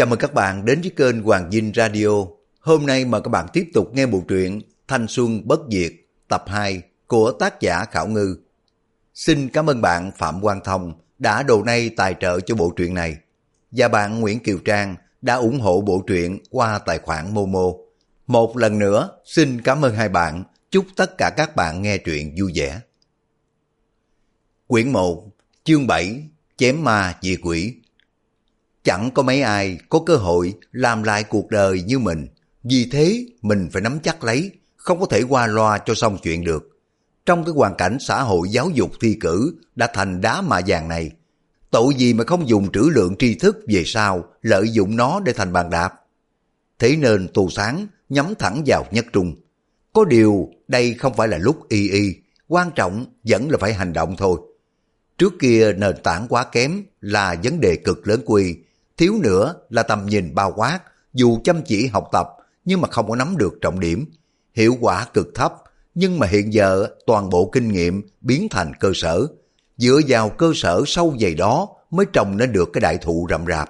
Chào mừng các bạn đến với kênh Hoàng Vinh Radio. Hôm nay mời các bạn tiếp tục nghe bộ truyện Thanh Xuân Bất Diệt tập 2 của tác giả Khảo Ngư. Xin cảm ơn bạn Phạm Quang Thông đã donate tài trợ cho bộ truyện này. Và bạn Nguyễn Kiều Trang đã ủng hộ bộ truyện qua tài khoản Momo. Một lần nữa xin cảm ơn hai bạn. Chúc tất cả các bạn nghe truyện vui vẻ. Quyển 1, chương 7, Chém ma diệt quỷ. Chẳng có mấy ai có cơ hội làm lại cuộc đời như mình. Vì thế mình phải nắm chắc lấy, không có thể qua loa cho xong chuyện được. Trong cái hoàn cảnh xã hội giáo dục thi cử đã thành đá mạ vàng này, tội gì mà không dùng trữ lượng tri thức về sau lợi dụng nó để thành bàn đạp. Thế nên Tô Sáng nhắm thẳng vào nhất trung. Có điều đây không phải là lúc y, quan trọng vẫn là phải hành động thôi. Trước kia nền tảng quá kém là vấn đề cực lớn quy, thiếu nữa là tầm nhìn bao quát, dù chăm chỉ học tập nhưng mà không có nắm được trọng điểm, hiệu quả cực thấp. Nhưng mà hiện giờ toàn bộ kinh nghiệm biến thành cơ sở, dựa vào cơ sở sâu dày đó mới trồng nên được cái đại thụ rậm rạp.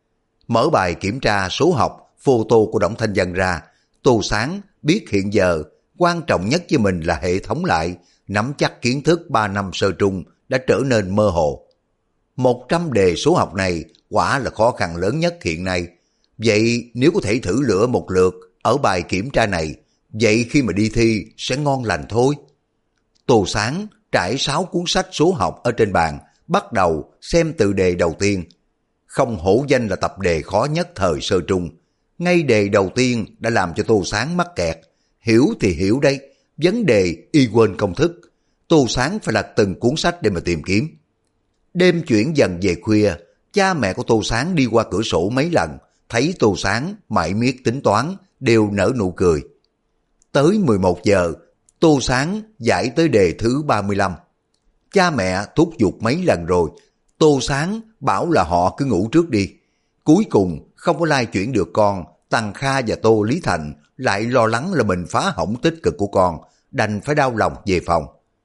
Mở bài kiểm tra số học photo của Đổng Thanh Vân ra, Tô Sáng biết hiện giờ quan trọng nhất với mình là hệ thống lại, nắm chắc kiến thức 3 năm sơ trung đã trở nên mơ hồ. 100 đề số học này quả là khó khăn lớn nhất hiện nay. Vậy nếu có thể thử lửa một lượt ở bài kiểm tra này, vậy khi mà đi thi sẽ ngon lành thôi. Tô Sáng trải 6 cuốn sách số học ở trên bàn, bắt đầu xem từ đề đầu tiên. Không hổ danh là tập đề khó nhất thời sơ trung. Ngay đề đầu tiên đã làm cho Tô Sáng mắc kẹt. Hiểu thì hiểu đây, vấn đề y quên công thức. Tô Sáng phải lật từng cuốn sách để mà tìm kiếm. Đêm chuyển dần về khuya, cha mẹ của Tô Sáng đi qua cửa sổ mấy lần, thấy Tô Sáng mải miết tính toán, đều nở nụ cười. Tới 11 giờ, Tô Sáng giải tới đề thứ 35. Cha mẹ thúc giục mấy lần rồi, Tô Sáng bảo là họ cứ ngủ trước đi. Cuối cùng không có lai chuyển được con, Tăng Kha và Tô Lý Thành lại lo lắng là mình phá hỏng tích cực của con, đành phải đau lòng về phòng.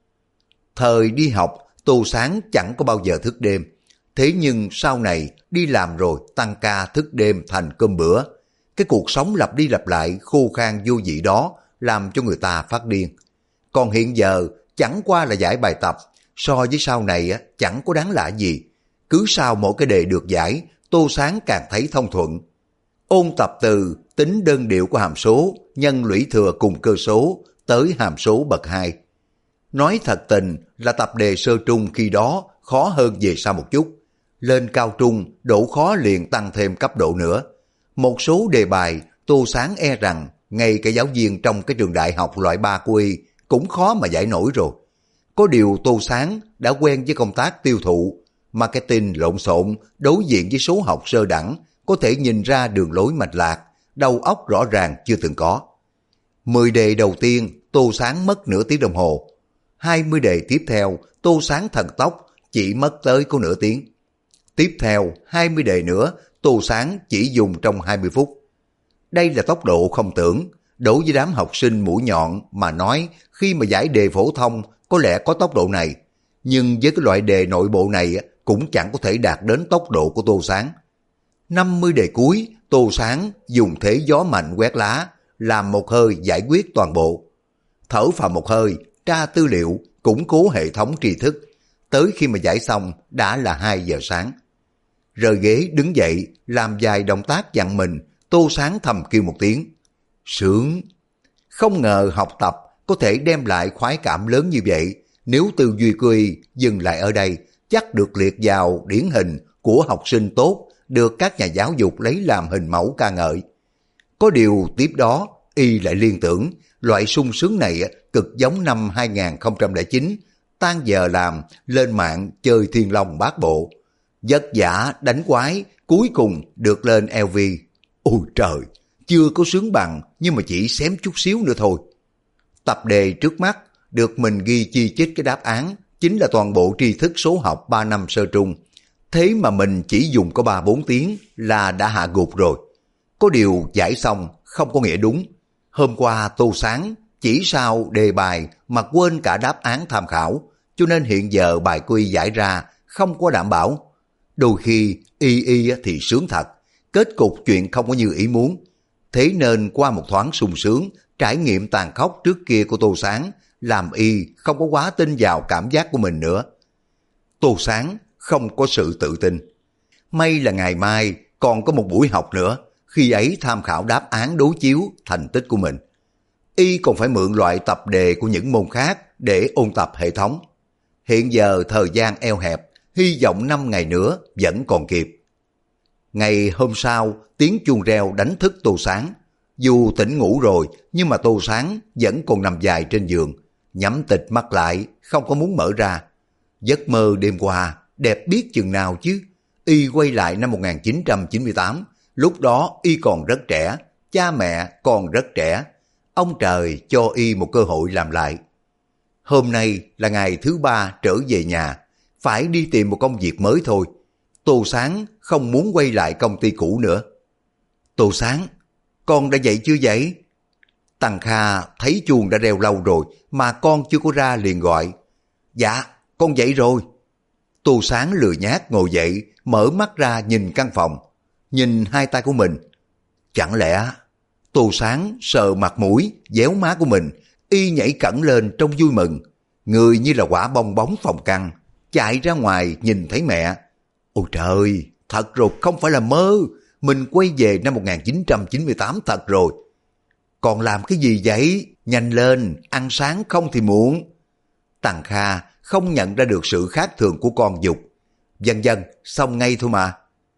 Thời đi học, Tô Sáng chẳng có bao giờ thức đêm. Thế nhưng sau này đi làm rồi tăng ca thức đêm thành cơm bữa. Cái cuộc sống lặp đi lặp lại khô khan vô vị đó làm cho người ta phát điên. Còn hiện giờ chẳng qua là giải bài tập, so với sau này chẳng có đáng lạ gì. Cứ sau mỗi cái đề được giải, Tô Sáng càng thấy thông thuận. Ôn tập từ tính đơn điệu của hàm số, nhân lũy thừa cùng cơ số, tới hàm số bậc 2. Nói thật tình là tập đề sơ trung khi đó khó hơn về sau một chút. Lên cao trung, độ khó liền tăng thêm cấp độ nữa. Một số đề bài, Tô Sáng e rằng ngay cả giáo viên trong cái trường đại học loại 3 của y cũng khó mà giải nổi rồi. Có điều Tô Sáng đã quen với công tác tiêu thụ, marketing lộn xộn, đối diện với số học sơ đẳng, có thể nhìn ra đường lối mạch lạc, đầu óc rõ ràng chưa từng có. 10 đề đầu tiên, Tô Sáng mất nửa tiếng đồng hồ. 20 đề tiếp theo, Tô Sáng thần tốc chỉ mất tới có nửa tiếng. Tiếp theo 20 đề nữa, Tô Sáng chỉ dùng trong 20 phút. Đây là tốc độ không tưởng. Đối với đám học sinh mũi nhọn mà nói, khi mà giải đề phổ thông có lẽ có tốc độ này, nhưng với cái loại đề nội bộ này cũng chẳng có thể đạt đến tốc độ của Tô Sáng. 50 đề cuối, Tô Sáng dùng thế gió mạnh quét lá, làm một hơi giải quyết toàn bộ. Thở phào một hơi, tra tư liệu, củng cố hệ thống tri thức. Tới khi mà giải xong đã là 2 giờ sáng. Rời ghế đứng dậy, làm vài động tác dặn mình, Tô Sáng thầm kêu một tiếng. Sướng! Không ngờ học tập có thể đem lại khoái cảm lớn như vậy. Nếu tư duy của y dừng lại ở đây, chắc được liệt vào điển hình của học sinh tốt, được các nhà giáo dục lấy làm hình mẫu ca ngợi. Có điều tiếp đó, y lại liên tưởng, loại sung sướng này cực giống năm 2009, tan giờ làm, lên mạng chơi Thiên Long Bát Bộ. Vất vả đánh quái, cuối cùng được lên LV. Ôi trời, chưa có sướng bằng, nhưng mà chỉ xém chút xíu nữa thôi. Tập đề trước mắt, được mình ghi chi chít cái đáp án, chính là toàn bộ tri thức số học 3 năm sơ trung. Thế mà mình chỉ dùng có 3-4 tiếng là đã hạ gục rồi. Có điều giải xong không có nghĩa đúng. Hôm qua Tô Sáng chỉ sau đề bài mà quên cả đáp án tham khảo, cho nên hiện giờ bài quy giải ra không có đảm bảo. Đôi khi y thì sướng thật, kết cục chuyện không có như ý muốn. Thế nên qua một thoáng sung sướng, trải nghiệm tàn khốc trước kia của Tô Sáng, làm y không có quá tin vào cảm giác của mình nữa. Tô Sáng không có sự tự tin. May là ngày mai còn có một buổi học nữa, khi ấy tham khảo đáp án đối chiếu thành tích của mình. Y còn phải mượn loại tập đề của những môn khác để ôn tập hệ thống. Hiện giờ thời gian eo hẹp, hy vọng 5 ngày nữa vẫn còn kịp. Ngày hôm sau, tiếng chuông reo đánh thức Tô Sáng. Dù tỉnh ngủ rồi, nhưng mà Tô Sáng vẫn còn nằm dài trên giường, nhắm tịt mắt lại, không có muốn mở ra. Giấc mơ đêm qua, đẹp biết chừng nào chứ. Y quay lại năm 1998, lúc đó Y còn rất trẻ, cha mẹ còn rất trẻ. Ông trời cho Y một cơ hội làm lại. Hôm nay là ngày thứ 3 trở về nhà, phải đi tìm một công việc mới thôi. Tô Sáng không muốn quay lại công ty cũ nữa. Tô Sáng, con đã dậy chưa vậy? Tăng Kha thấy chuông đã reo lâu rồi mà con chưa có ra liền gọi. Dạ, con dậy rồi. Tô Sáng lười nhác ngồi dậy, mở mắt ra nhìn căn phòng, nhìn hai tay của mình. Chẳng lẽ... Tô Sáng sờ mặt mũi, déo má của mình, Y nhảy cẫng lên trong vui mừng. Người như là quả bong bóng phòng căng, chạy ra ngoài nhìn thấy mẹ. Ôi trời, thật rồi, không phải là mơ, mình quay về năm 1998 thật rồi. Còn làm cái gì vậy? Nhanh lên, ăn sáng không thì muộn. Tằng Kha không nhận ra được sự khác thường của con dục. Dần dần, xong ngay thôi mà.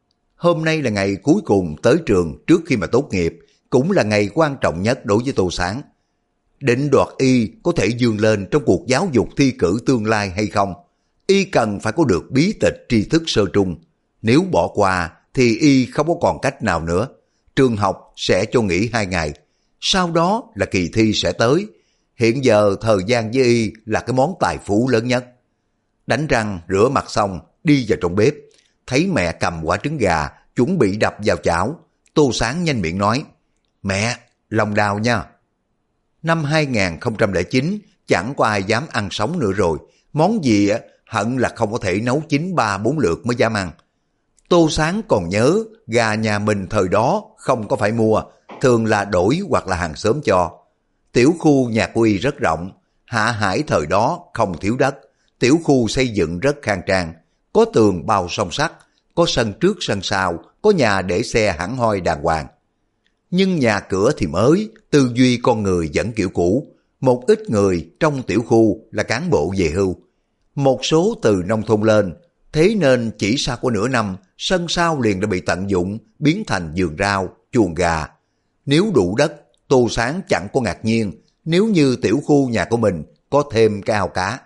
Hôm nay là ngày cuối cùng tới trường trước khi mà tốt nghiệp, cũng là ngày quan trọng nhất đối với Tô Sáng. Định đoạt Y có thể vươn lên trong cuộc giáo dục thi cử tương lai hay không, Y cần phải có được bí tịch tri thức sơ trung. Nếu bỏ qua thì Y không có còn cách nào nữa. Trường học sẽ cho nghỉ 2 ngày. Sau đó là kỳ thi sẽ tới. Hiện giờ thời gian với Y là cái món tài phú lớn nhất. Đánh răng, rửa mặt xong, đi vào trong bếp. Thấy mẹ cầm quả trứng gà, chuẩn bị đập vào chảo. Tô Sáng nhanh miệng nói, mẹ, lòng đào nha. Năm 2009, chẳng có ai dám ăn sống nữa rồi. Món gì hận là không có thể nấu chín 3-4 lượt mới dám ăn. Tô Sáng còn nhớ, gà nhà mình thời đó không có phải mua, thường là đổi hoặc là hàng xóm cho. Tiểu khu nhà của Y rất rộng, Hạ Hải thời đó không thiếu đất. Tiểu khu xây dựng rất khang trang, có tường bao song sắt, có sân trước sân sau, có nhà để xe hẳn hoi đàng hoàng. Nhưng nhà cửa thì mới, tư duy con người vẫn kiểu cũ. Một ít người trong tiểu khu là cán bộ về hưu, một số từ nông thôn lên, thế nên chỉ sau có nửa năm, sân sau liền đã bị tận dụng, biến thành vườn rau, chuồng gà. Nếu đủ đất, Tô Sáng chẳng có ngạc nhiên nếu như tiểu khu nhà của mình có thêm cái ao cá.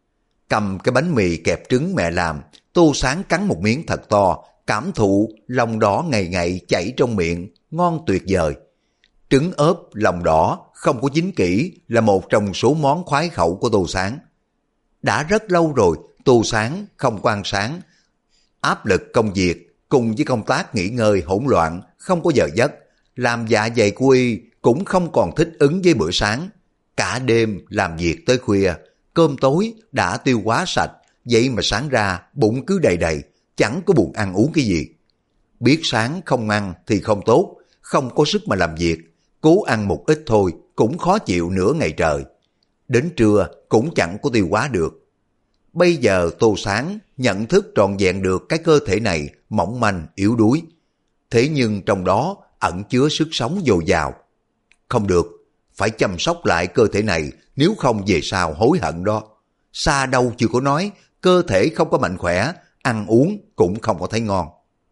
Cầm cái bánh mì kẹp trứng mẹ làm, Tô Sáng cắn một miếng thật to, cảm thụ lòng đỏ ngậy ngậy chảy trong miệng, ngon tuyệt vời. Trứng ốp lòng đỏ không có chín kỹ là một trong số món khoái khẩu của Tô Sáng. Đã rất lâu rồi Tô Sáng không có ăn sáng. Áp lực công việc cùng với công tác nghỉ ngơi hỗn loạn, không có giờ giấc, làm dạ dày của Y cũng không còn thích ứng với bữa sáng. Cả đêm làm việc tới khuya, cơm tối đã tiêu hóa sạch, vậy mà sáng ra bụng cứ đầy đầy, chẳng có buồn ăn uống cái gì. Biết sáng không ăn thì không tốt, không có sức mà làm việc, cố ăn một ít thôi cũng khó chịu nửa ngày trời. Đến trưa cũng chẳng có tiêu hóa được. Bây giờ Tô Sáng nhận thức trọn vẹn được cái cơ thể này mỏng manh yếu đuối. Thế nhưng trong đó ẩn chứa sức sống dồi dào. Không được, phải chăm sóc lại cơ thể này, nếu không về sau hối hận đó. Xa đâu chưa có nói, cơ thể không có mạnh khỏe, ăn uống cũng không có thấy ngon.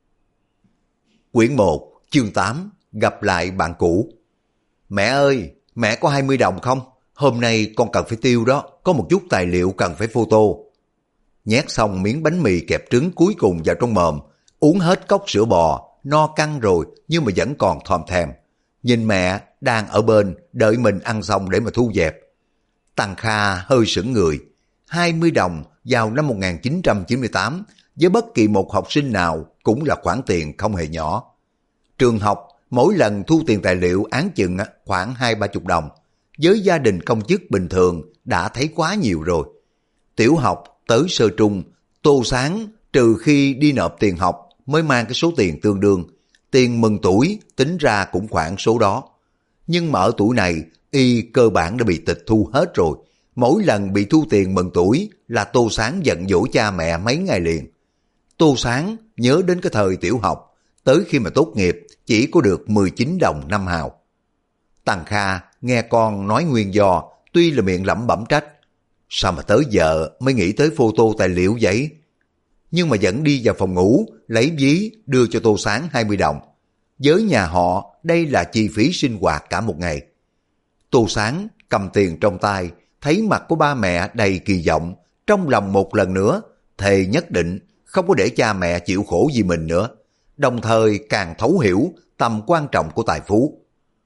Quyển 1, chương 8, gặp lại bạn cũ. Mẹ ơi, mẹ có 20 đồng không? Hôm nay con cần phải tiêu đó, có một chút tài liệu cần phải photo. Nhét xong miếng bánh mì kẹp trứng cuối cùng vào trong mồm, uống hết cốc sữa bò, no căng rồi nhưng mà vẫn còn thòm thèm. Nhìn mẹ đang ở bên đợi mình ăn xong để mà thu dẹp. Tăng Kha hơi sững người. 20 đồng vào năm 1998 với bất kỳ một học sinh nào cũng là khoản tiền không hề nhỏ. Trường học mỗi lần thu tiền tài liệu án chừng khoảng 20-30 đồng. Với gia đình công chức bình thường đã thấy quá nhiều rồi. Tiểu học tới sơ trung, Tô Sáng trừ khi đi nộp tiền học mới mang cái số tiền tương đương. tiền mừng tuổi tính ra cũng khoảng số đó. Nhưng mà ở tuổi này, y cơ bản đã bị tịch thu hết rồi. Mỗi lần bị thu tiền mừng tuổi là Tô Sáng giận dỗi cha mẹ mấy ngày liền. Tô Sáng nhớ đến cái thời tiểu học, tới khi mà tốt nghiệp chỉ có được 19 đồng 5 hào. Tằng Kha nghe con nói nguyên do, tuy là miệng lẩm bẩm trách. Sao mà tới giờ mới nghĩ tới photo tài liệu vậy? Nhưng mà vẫn đi vào phòng ngủ, lấy ví đưa cho Tô Sáng 20 đồng. Với nhà họ, đây là chi phí sinh hoạt cả một ngày. Tô Sáng cầm tiền trong tay, thấy mặt của ba mẹ đầy kỳ vọng, trong lòng một lần nữa, thề nhất định không có để cha mẹ chịu khổ vì mình nữa, đồng thời càng thấu hiểu tầm quan trọng của tài phú.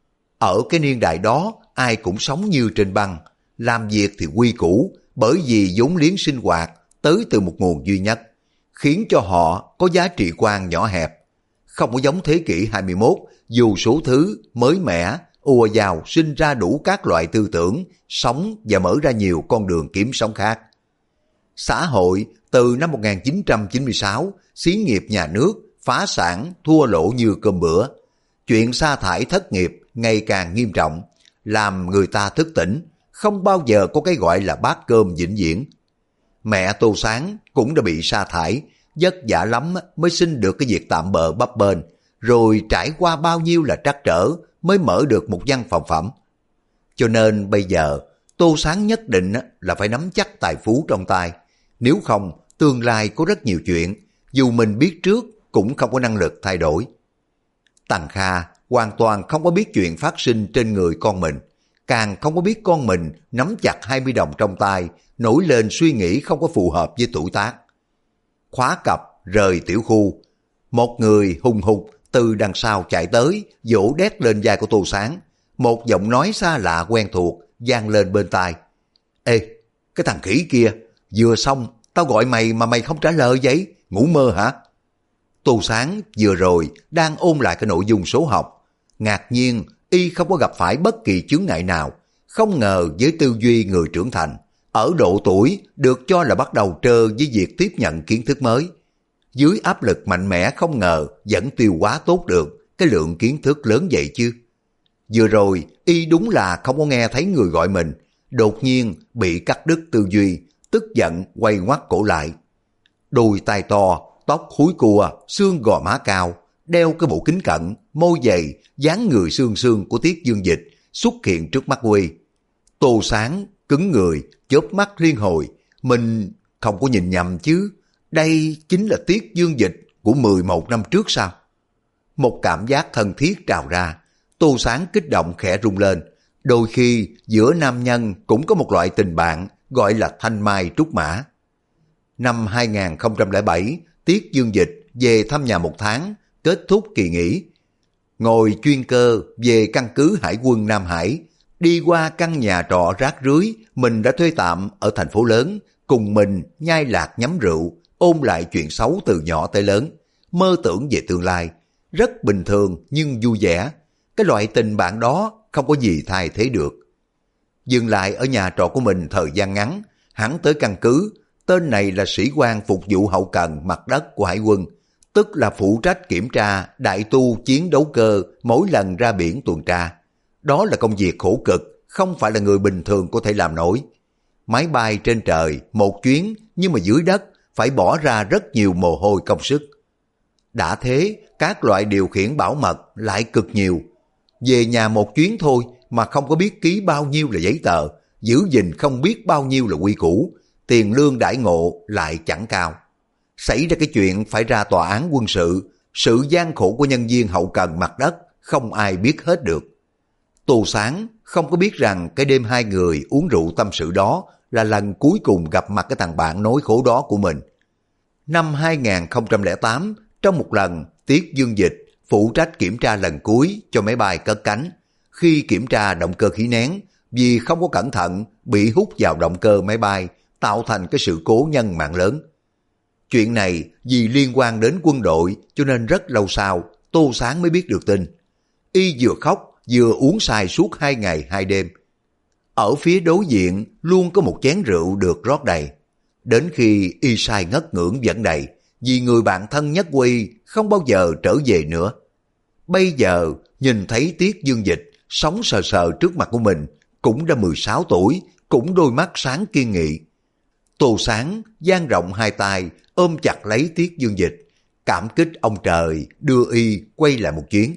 Ở cái niên đại đó, ai cũng sống như trên băng, làm việc thì quy củ, bởi vì vốn liếng sinh hoạt tới từ một nguồn duy nhất, khiến cho họ có giá trị quan nhỏ hẹp. Không có giống thế kỷ 21, dù số thứ mới mẻ, ùa vào sinh ra đủ các loại tư tưởng, sống và mở ra nhiều con đường kiếm sống khác. Xã hội từ năm 1996, xí nghiệp nhà nước, phá sản, thua lỗ như cơm bữa. Chuyện sa thải thất nghiệp ngày càng nghiêm trọng, làm người ta thức tỉnh, không bao giờ có cái gọi là bát cơm vĩnh viễn. Mẹ Tô Sáng cũng đã bị sa thải, vất vả lắm mới xin được cái việc tạm bợ bấp bênh, rồi trải qua bao nhiêu là trắc trở mới mở được một văn phòng phẩm. Cho nên bây giờ Tô Sáng nhất định là phải nắm chắc tài phú trong tay, nếu không tương lai có rất nhiều chuyện, dù mình biết trước cũng không có năng lực thay đổi. Tằng Kha hoàn toàn không có biết chuyện phát sinh trên người con mình, càng không có biết con mình nắm chặt 20 đồng trong tay, nổi lên suy nghĩ không có phù hợp với tuổi tác. Khóa cặp rời tiểu khu, một người hùng hục từ đằng sau chạy tới, vỗ đét lên vai của Tô Sáng. Một giọng nói xa lạ quen thuộc vang lên bên tai. Ê, cái thằng khỉ kia, vừa xong tao gọi mày mà mày không trả lời vậy, ngủ mơ hả? Tô Sáng vừa rồi đang ôn lại cái nội dung số học, ngạc nhiên y không có gặp phải bất kỳ chướng ngại nào. Không ngờ với tư duy người trưởng thành, ở độ tuổi được cho là bắt đầu trơ với việc tiếp nhận kiến thức mới. Dưới áp lực mạnh mẽ không ngờ vẫn tiêu hóa tốt được cái lượng kiến thức lớn vậy chứ. Vừa rồi y đúng là không có nghe thấy người gọi mình, đột nhiên bị cắt đứt tư duy, tức giận quay ngoắt cổ lại. Đôi tai to, tóc húi cua, xương gò má cao, đeo cái bộ kính cận, môi dày, dáng người xương xương của Tiết Dương Dịch xuất hiện trước mắt Huy. Tô Sáng cứng người, chớp mắt liên hồi, mình không có nhìn nhầm chứ, đây chính là Tiết Dương Dịch của 11 năm trước sao? Một cảm giác thân thiết trào ra, Tô Sáng kích động khẽ rung lên. Đôi khi giữa nam nhân cũng có một loại tình bạn gọi là thanh mai trúc mã. Năm 2007, Tiết Dương Dịch về thăm nhà một tháng, kết thúc kỳ nghỉ. Ngồi chuyên cơ về căn cứ Hải quân Nam Hải, đi qua căn nhà trọ rác rưới mình đã thuê tạm ở thành phố lớn, cùng mình nhai lạc nhắm rượu, ôn lại chuyện xấu từ nhỏ tới lớn, mơ tưởng về tương lai. Rất bình thường nhưng vui vẻ. Cái loại tình bạn đó không có gì thay thế được. Dừng lại ở nhà trọ của mình thời gian ngắn, hắn tới căn cứ. Tên này là sĩ quan phục vụ hậu cần mặt đất của Hải quân, tức là phụ trách kiểm tra đại tu chiến đấu cơ mỗi lần ra biển tuần tra. Đó là công việc khổ cực, không phải là người bình thường có thể làm nổi. Máy bay trên trời một chuyến, nhưng mà dưới đất phải bỏ ra rất nhiều mồ hôi công sức. Đã thế, các loại điều khiển bảo mật lại cực nhiều. Về nhà một chuyến thôi mà không có biết ký bao nhiêu là giấy tờ, giữ gìn không biết bao nhiêu là quy củ, tiền lương đãi ngộ lại chẳng cao. Xảy ra cái chuyện phải ra tòa án quân sự gian khổ của nhân viên hậu cần mặt đất không ai biết hết được. Tô Sáng không có biết rằng cái đêm hai người uống rượu tâm sự đó là lần cuối cùng gặp mặt cái thằng bạn nỗi khổ đó của mình. Năm 2008, trong một lần Tiết Dương Dịch phụ trách kiểm tra lần cuối cho máy bay cất cánh. Khi kiểm tra động cơ khí nén, vì không có cẩn thận bị hút vào động cơ máy bay, tạo thành cái sự cố nhân mạng lớn. Chuyện này vì liên quan đến quân đội cho nên rất lâu sau Tô Sáng mới biết được tin. Y vừa khóc vừa uống say suốt 2 ngày 2 đêm. Ở phía đối diện luôn có một chén rượu được rót đầy. Đến khi y say ngất ngưỡng vẫn đầy, vì người bạn thân nhất Huy không bao giờ trở về nữa. Bây giờ nhìn thấy Tiết Dương Dịch sống sờ sờ trước mặt của mình, cũng đã 16 tuổi, cũng đôi mắt sáng kiên nghị. Tô Sáng dang rộng hai tay ôm chặt lấy Tiết Dương Dịch, cảm kích ông trời đưa y quay lại một chuyến.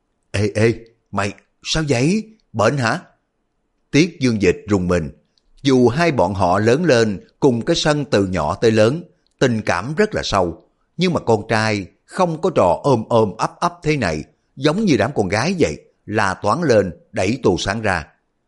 Ê, mày sao vậy? Bệnh hả? Tiết Dương Dịch rùng mình. Dù hai bọn họ lớn lên cùng cái sân từ nhỏ tới lớn, tình cảm rất là sâu, nhưng mà con trai không có trò ôm ôm ấp ấp thế này, giống như đám con gái vậy, la toán lên đẩy Tô Sáng ra.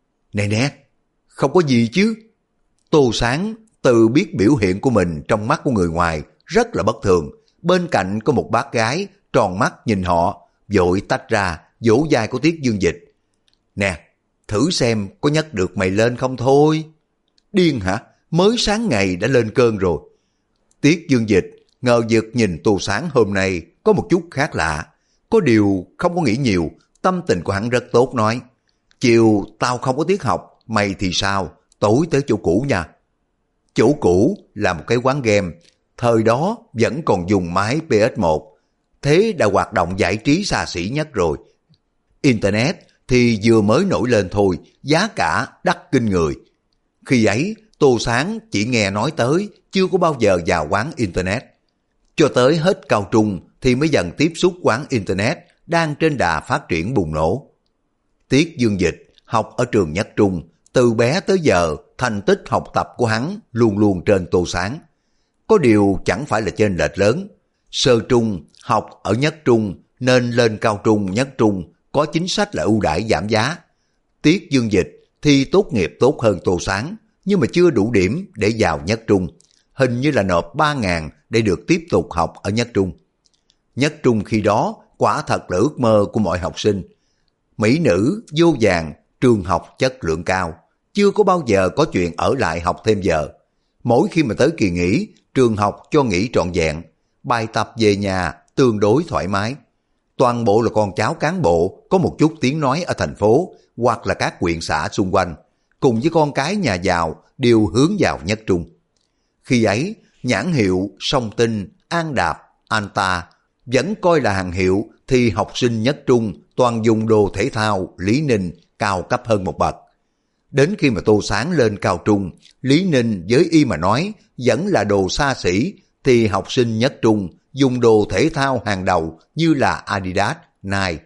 Nè, không có gì chứ? Tô Sáng tự biết biểu hiện của mình trong mắt của người ngoài rất là bất thường, bên cạnh có một bác gái tròn mắt nhìn họ, vội tách ra vỗ vai của Tiết Dương Dịch. Nè, thử xem có nhấc được mày lên không thôi. Điên hả? Mới sáng ngày đã lên cơn rồi. Tiết Dương Dịch ngờ vực nhìn Tô Sáng hôm nay có một chút khác lạ. Có điều không có nghĩ nhiều, tâm tình của hắn rất tốt nói. Chiều tao không có tiết học, mày thì sao? Tối tới chỗ cũ nha. Chỗ cũ là một cái quán game, thời đó vẫn còn dùng máy PS1. Thế đã hoạt động giải trí xa xỉ nhất rồi. Internet thì vừa mới nổi lên thôi, giá cả đắt kinh người. Khi ấy, Tô Sáng chỉ nghe nói tới, chưa có bao giờ vào quán Internet. Cho tới hết cao trung thì mới dần tiếp xúc quán Internet đang trên đà phát triển bùng nổ. Tiết Dương Dịch học ở trường Nhất Trung, từ bé tới giờ thành tích học tập của hắn luôn luôn trên Tô Sáng. Có điều chẳng phải là chênh lệch lớn. Sơ trung học ở Nhất Trung nên lên cao trung Nhất Trung có chính sách là ưu đãi giảm giá. Tiết Dương Dịch thi tốt nghiệp tốt hơn Tô Sáng, nhưng mà chưa đủ điểm để vào Nhất Trung. Hình như là nộp 3.000 để được tiếp tục học ở Nhất Trung. Nhất Trung khi đó quả thật là ước mơ của mọi học sinh. Mỹ nữ, vô vàng, trường học chất lượng cao. Chưa có bao giờ có chuyện ở lại học thêm giờ. Mỗi khi mà tới kỳ nghỉ, trường học cho nghỉ trọn vẹn. Bài tập về nhà tương đối thoải mái. Toàn bộ là con cháu cán bộ có một chút tiếng nói ở thành phố hoặc là các huyện xã xung quanh, cùng với con cái nhà giàu đều hướng vào Nhất Trung. Khi ấy, nhãn hiệu Song Tinh, An Đạp, Anta vẫn coi là hàng hiệu, thì học sinh Nhất Trung toàn dùng đồ thể thao Lý Ninh cao cấp hơn một bậc. Đến khi mà Tô Sáng lên cao trung, Lý Ninh với y mà nói vẫn là đồ xa xỉ, thì học sinh Nhất Trung dùng đồ thể thao hàng đầu như là Adidas, Nike.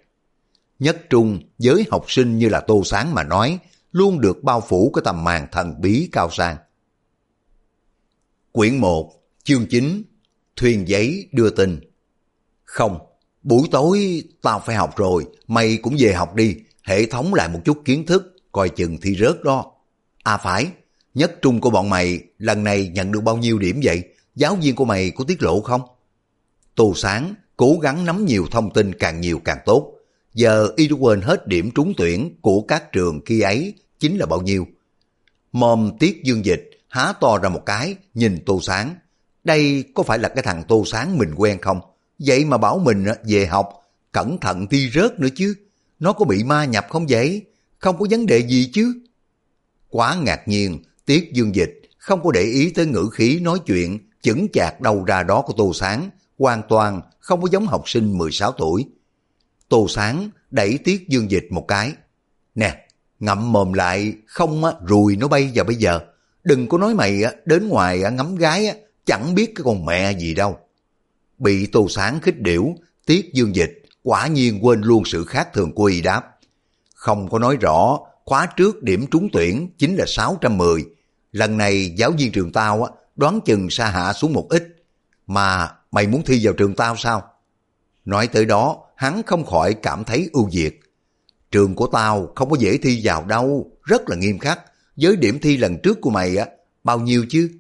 Nhất Trung với học sinh như là Tô Sáng mà nói luôn được bao phủ cái tầm màn thần bí cao sang. Quyển 1, chương 9, Thuyền giấy đưa tin. Không, buổi tối tao phải học rồi, mày cũng về học đi, hệ thống lại một chút kiến thức, coi chừng thi rớt đó. À phải, Nhất Trung của bọn mày lần này nhận được bao nhiêu điểm vậy? Giáo viên của mày có tiết lộ không? Tô Sáng cố gắng nắm nhiều thông tin càng nhiều càng tốt. Giờ y đã quên hết điểm trúng tuyển của các trường khi ấy chính là bao nhiêu. Mồm Tiết Dương Dịch há to ra một cái, nhìn Tô Sáng. Đây có phải là cái thằng Tô Sáng mình quen không? Vậy mà bảo mình về học, cẩn thận thi rớt nữa chứ. Nó có bị ma nhập không vậy? Không có vấn đề gì chứ? Quá ngạc nhiên, Tiết Dương Dịch không có để ý tới ngữ khí nói chuyện chững chạc đầu ra đó của Tô Sáng, hoàn toàn không có giống học sinh 16 tuổi. Tô Sáng đẩy Tiết Dương Dịch một cái. Nè, ngậm mồm lại, không ruồi nó bay vào bây giờ. Đừng có nói mày đến ngoài ngắm gái chẳng biết cái con mẹ gì đâu. Bị Tô Sáng khích điểu, Tiết Dương Dịch quả nhiên quên luôn sự khác thường của y đáp. Không có nói rõ, khóa trước điểm trúng tuyển chính là 610. Lần này giáo viên trường tao đoán chừng sa hạ xuống một ít. Mà mày muốn thi vào trường tao sao? Nói tới đó, hắn không khỏi cảm thấy ưu việt. Trường của tao không có dễ thi vào đâu, rất là nghiêm khắc. Với điểm thi lần trước của mày bao nhiêu chứ?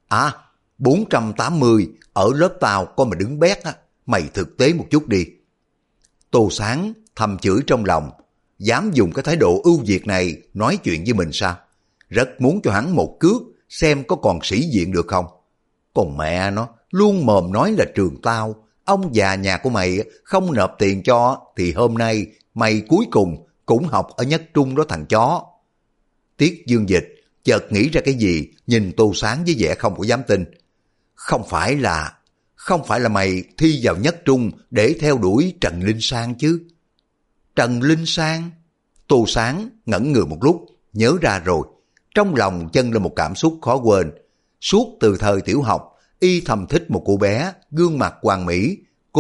480, ở lớp tao có mà đứng bét mày thực tế một chút đi. Tô Sáng thầm chửi trong lòng, dám dùng cái thái độ ưu việt này nói chuyện với mình sao? Rất muốn cho hắn một cước, xem có còn sĩ diện được không? Còn mẹ nó, luôn mồm nói là trường tao, ông già nhà của mày không nộp tiền cho, thì hôm nay mày cuối cùng cũng học ở Nhất Trung đó thằng chó. Tiết Dương Dịch chợt nghĩ ra cái gì, nhìn Tô Sáng với vẻ không có dám tin. Không phải là mày thi vào Nhất Trung để theo đuổi Trần Linh Sang chứ? Trần Linh Sang. Tô Sáng ngẩn người một lúc, nhớ ra rồi. Trong lòng dâng lên một cảm xúc khó quên. Suốt từ thời tiểu học, y thầm thích một cô bé, gương mặt hoàn mỹ.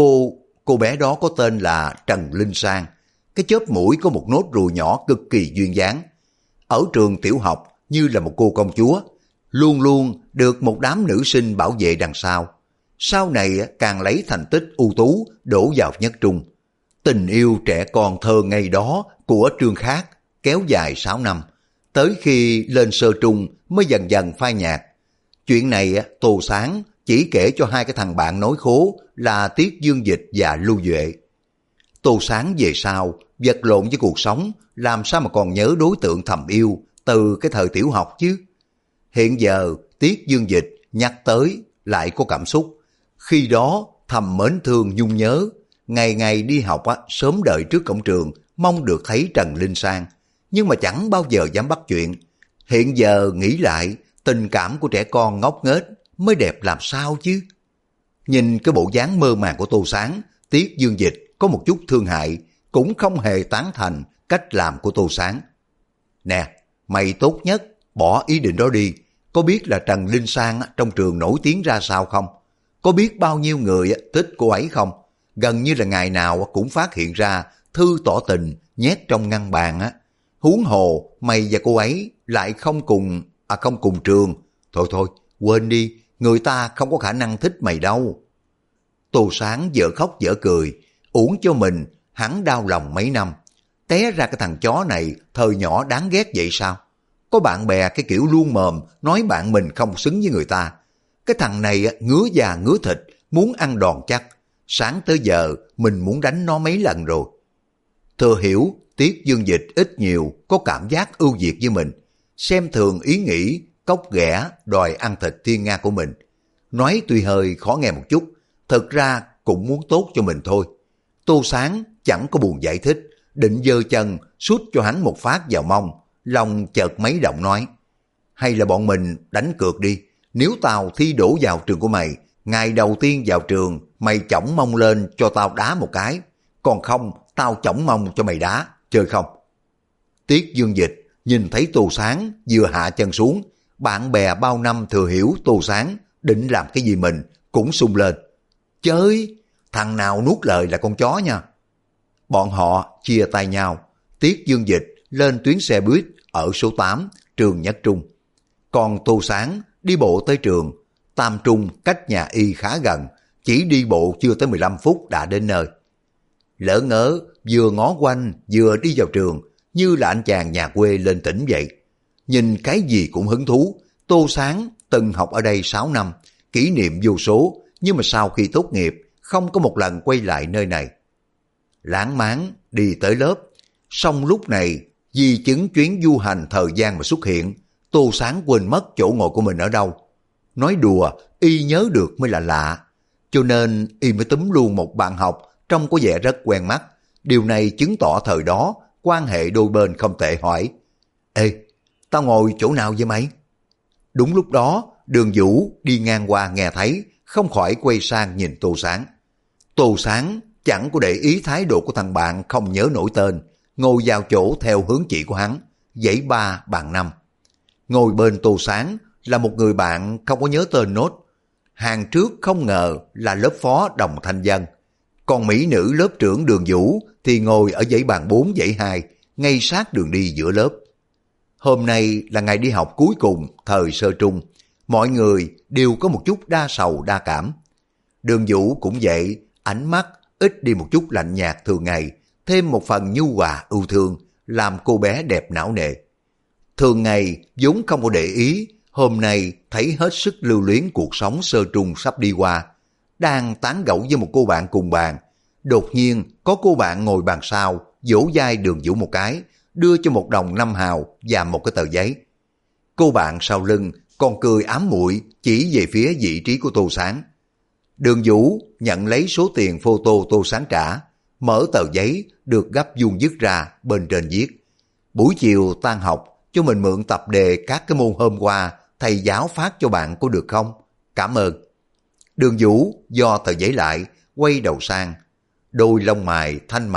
Cô bé đó có tên là Trần Linh Sang. Cái chớp mũi có một nốt ruồi nhỏ cực kỳ duyên dáng. Ở trường tiểu học như là một cô công chúa, luôn luôn được một đám nữ sinh bảo vệ đằng sau. Sau này càng lấy thành tích ưu tú đổ vào nhất trung. Tình yêu trẻ con thơ ngây đó của Trương Khác kéo dài 6 năm, tới khi lên sơ trung mới dần dần phai nhạt. Chuyện này Tô Sáng chỉ kể cho hai cái thằng bạn nói khố là Tiết Dương Dịch và Lưu Duệ. Tô Sáng về sau vật lộn với cuộc sống, làm sao mà còn nhớ đối tượng thầm yêu từ cái thời tiểu học chứ. Hiện giờ Tiết Dương Dịch nhắc tới lại có cảm xúc. Khi đó thầm mến thương nhung nhớ, ngày ngày đi học sớm đợi trước cổng trường, mong được thấy Trần Linh Sang, nhưng mà chẳng bao giờ dám bắt chuyện. Hiện giờ nghĩ lại, tình cảm của trẻ con ngốc nghếch mới đẹp làm sao chứ. Nhìn cái bộ dáng mơ màng của Tô Sáng, Tiết Dương Dịch có một chút thương hại, cũng không hề tán thành cách làm của Tô Sáng. Nè, mày tốt nhất bỏ ý định đó đi. Có biết là Trần Linh Sang trong trường nổi tiếng ra sao không? Có biết bao nhiêu người thích cô ấy không? Gần như là ngày nào cũng phát hiện ra thư tỏ tình nhét trong ngăn bàn á. Huống hồ mày và cô ấy lại không cùng trường. Thôi, quên đi, người ta không có khả năng thích mày đâu. Tô Sáng dở khóc dở cười, uổng cho mình, hắn đau lòng mấy năm. Té ra cái thằng chó này thời nhỏ đáng ghét vậy sao? Có bạn bè cái kiểu luôn mồm nói bạn mình không xứng với người ta. Cái thằng này ngứa da ngứa thịt, muốn ăn đòn chắc. Sáng tới giờ mình muốn đánh nó mấy lần rồi. Thừa hiểu Tiết Dương Dịch ít nhiều có cảm giác ưu việt với mình, xem thường ý nghĩ cóc ghẻ đòi ăn thịt thiên nga của mình. Nói tuy hơi khó nghe một chút, thực ra cũng muốn tốt cho mình thôi. Tô Sáng chẳng có buồn giải thích, định giơ chân sút cho hắn một phát vào mông, lòng chợt mấy động nói: hay là bọn mình đánh cược đi, nếu tao thi đỗ vào trường của mày, ngày đầu tiên vào trường mày chổng mông lên cho tao đá một cái, còn không tao chổng mông cho mày đá, chơi không? Tiết Dương Dịch nhìn thấy Tô Sáng vừa hạ chân xuống, bạn bè bao năm thừa hiểu Tô Sáng định làm cái gì mình cũng sung lên. Chơi, thằng nào nuốt lời là con chó nha. Bọn họ chia tay nhau, Tiết Dương Dịch lên tuyến xe buýt ở số 8 trường Nhất Trung. Còn Tô Sáng đi bộ tới trường. Tam Trung cách nhà y khá gần, chỉ đi bộ chưa tới 15 phút đã đến nơi. Lỡ ngớ vừa ngó quanh vừa đi vào trường, như là anh chàng nhà quê lên tỉnh vậy. Nhìn cái gì cũng hứng thú. Tô Sáng từng học ở đây 6 năm, kỷ niệm vô số, nhưng mà sau khi tốt nghiệp không có một lần quay lại nơi này. Lãng máng đi tới lớp, xong lúc này di chứng chuyến du hành thời gian mà xuất hiện, Tô Sáng quên mất chỗ ngồi của mình ở đâu. Nói đùa, y nhớ được mới là lạ, cho nên y mới túm luôn một bạn học trông có vẻ rất quen mắt. Điều này chứng tỏ thời đó quan hệ đôi bên không tệ, hỏi: ê, tao ngồi chỗ nào vậy mày? Đúng lúc đó Đường Vũ đi ngang qua nghe thấy, không khỏi quay sang nhìn Tô Sáng. Tô Sáng chẳng có để ý thái độ của thằng bạn không nhớ nổi tên, ngồi vào chỗ theo hướng chỉ của hắn, dãy 3 bàn 5. Ngồi bên Tô Sáng là một người bạn không có nhớ tên nốt. Hàng trước không ngờ là lớp phó Đồng Thanh Dân. Còn mỹ nữ lớp trưởng Đường Vũ thì ngồi ở dãy bàn 4 dãy 2, ngay sát đường đi giữa lớp. Hôm nay là ngày đi học cuối cùng thời sơ trung, mọi người đều có một chút đa sầu đa cảm. Đường Vũ cũng vậy, ánh mắt ít đi một chút lạnh nhạt thường ngày, thêm một phần nhu hòa ưu thương, làm cô bé đẹp não nề. Thường ngày vốn không có để ý, hôm nay thấy hết sức lưu luyến cuộc sống sơ trung sắp đi qua. Đang tán gẫu với một cô bạn cùng bàn, đột nhiên có cô bạn ngồi bàn sau vỗ vai Đường Vũ một cái, đưa cho một đồng 5 hào và một cái tờ giấy. Cô bạn sau lưng còn cười ám muội chỉ về phía vị trí của Tô Sáng. Đường Vũ nhận lấy số tiền photo Tô Sáng trả, mở tờ giấy được gấp vuông vức ra, bên trên viết: buổi chiều tan học cho mình mượn tập đề các cái môn hôm qua thầy giáo phát cho bạn có được không? Cảm ơn. Đường Vũ do tờ giấy lại, quay đầu sang. Đôi lông mày thanh mảnh,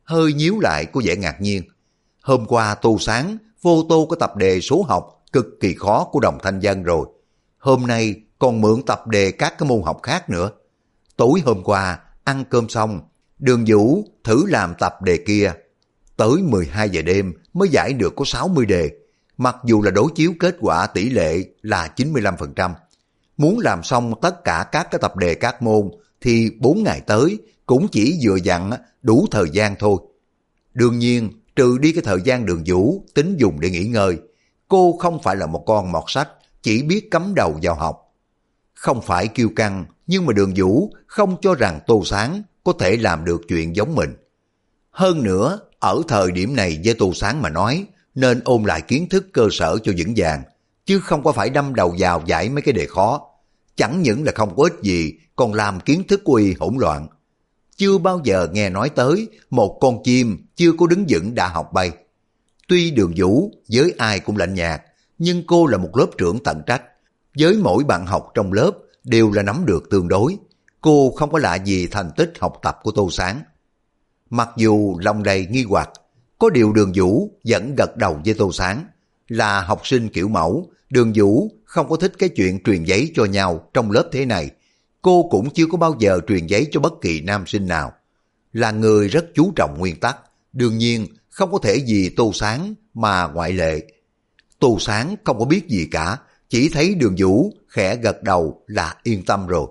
hơi nhíu lại có vẻ ngạc nhiên. Hôm qua Tô Sáng photo có tập đề số học cực kỳ khó của Đồng Thanh Vân rồi. Hôm nay còn mượn tập đề các cái môn học khác nữa. Tối hôm qua ăn cơm xong, Đường Vũ thử làm tập đề kia. Tới 12 giờ đêm mới giải được có 60 đề. Mặc dù là đối chiếu kết quả tỷ lệ là 95%. Muốn làm xong tất cả các cái tập đề các môn thì 4 ngày tới cũng chỉ vừa dặn đủ thời gian thôi. Đương nhiên, trừ đi cái thời gian Đường Vũ tính dùng để nghỉ ngơi, cô không phải là một con mọt sách, chỉ biết cắm đầu vào học. Không phải kiêu căng, nhưng mà Đường Vũ không cho rằng Tô Sáng có thể làm được chuyện giống mình. Hơn nữa, ở thời điểm này với Tô Sáng mà nói, nên ôn lại kiến thức cơ sở cho vững vàng, chứ không có phải đâm đầu vào giải mấy cái đề khó. Chẳng những là không có ích gì, còn làm kiến thức của y hỗn loạn. Chưa bao giờ nghe nói tới một con chim chưa có đứng vững đã học bay. Tuy Đường Vũ với ai cũng lạnh nhạt, nhưng cô là một lớp trưởng tận trách. Với mỗi bạn học trong lớp đều là nắm được tương đối. Cô không có lạ gì thành tích học tập của Tô Sáng. Mặc dù lòng đầy nghi hoặc, có điều Đường Vũ vẫn gật đầu với Tô Sáng. Là học sinh kiểu mẫu, Đường Vũ không có thích cái chuyện truyền giấy cho nhau trong lớp thế này. Cô cũng chưa có bao giờ truyền giấy cho bất kỳ nam sinh nào. Là người rất chú trọng nguyên tắc, đương nhiên không có thể vì Tô Sáng mà ngoại lệ. Tô Sáng không có biết gì cả, chỉ thấy Đường Vũ khẽ gật đầu là yên tâm rồi.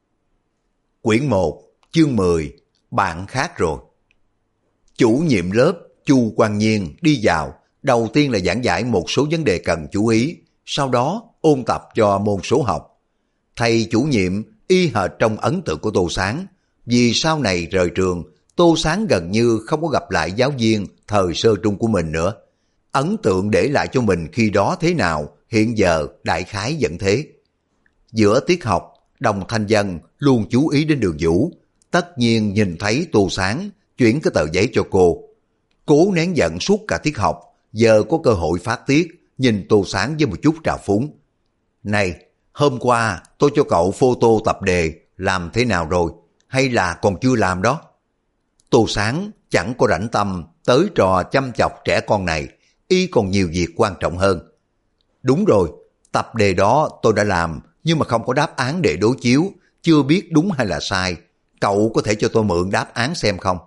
Quyển 1, chương 10, bạn khác rồi. Chủ nhiệm lớp Chu Quang Nhiên đi vào, đầu tiên là giảng giải một số vấn đề cần chú ý, sau đó ôn tập cho môn số học. Thầy chủ nhiệm y hệt trong ấn tượng của Tô Sáng, vì sau này rời trường, Tô Sáng gần như không có gặp lại giáo viên thời sơ trung của mình nữa. Ấn tượng để lại cho mình khi đó thế nào, hiện giờ đại khái vẫn thế. Giữa tiết học, Đồng Thanh Vân luôn chú ý đến Đường Vũ, tất nhiên nhìn thấy Tô Sáng chuyển cái tờ giấy cho cô. Cố nén giận suốt cả tiết học, giờ có cơ hội phát tiết, nhìn Tô Sáng với một chút trào phúng. Này, hôm qua tôi cho cậu photo tập đề, làm thế nào rồi? Hay là còn chưa làm đó? Tô Sáng chẳng có rảnh tâm tới trò chăm chọc trẻ con này, y còn nhiều việc quan trọng hơn. Đúng rồi, tập đề đó tôi đã làm, nhưng mà không có đáp án để đối chiếu, chưa biết đúng hay là sai. Cậu có thể cho tôi mượn đáp án xem không?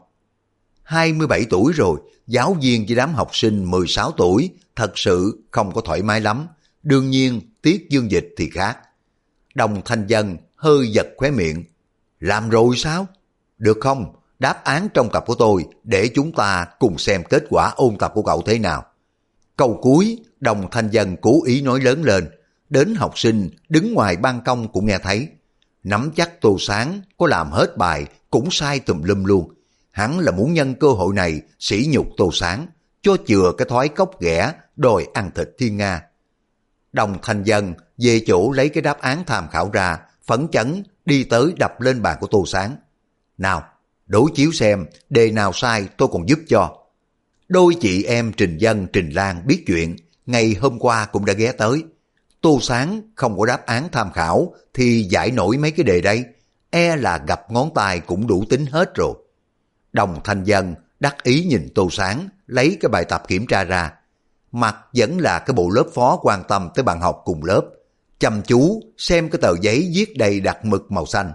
27 tuổi rồi, giáo viên với đám học sinh 16 tuổi, thật sự không có thoải mái lắm. Đương nhiên, tiết dương dịch thì khác. Đồng Thanh Vân hơi giật khóe miệng. Làm rồi sao? Được không? Đáp án trong tập của tôi để chúng ta cùng xem kết quả ôn tập của cậu thế nào. Câu cuối, Đồng Thanh Vân cố ý nói lớn lên. Đến học sinh đứng ngoài ban công cũng nghe thấy. Nắm chắc Tô Sáng có làm hết bài cũng sai tùm lum luôn. Hắn là muốn nhân cơ hội này sỉ nhục Tô Sáng, cho chừa cái thói cốc ghẻ đòi ăn thịt thiên nga. Đồng Thanh Vân về chỗ lấy cái đáp án tham khảo ra, phấn chấn đi tới đập lên bàn của Tô Sáng. Nào, đối chiếu xem, đề nào sai tôi còn giúp cho. Đôi chị em Trình Vân, Trình Lan biết chuyện, ngày hôm qua cũng đã ghé tới. Tô Sáng không có đáp án tham khảo thì giải nổi mấy cái đề đây, e là gặp ngón tay cũng đủ tính hết rồi. Đồng Thanh Vân đắc ý nhìn Tô Sáng lấy cái bài tập kiểm tra ra. Mặt vẫn là cái bộ lớp phó quan tâm tới bạn học cùng lớp, chăm chú xem cái tờ giấy viết đầy đặc mực màu xanh.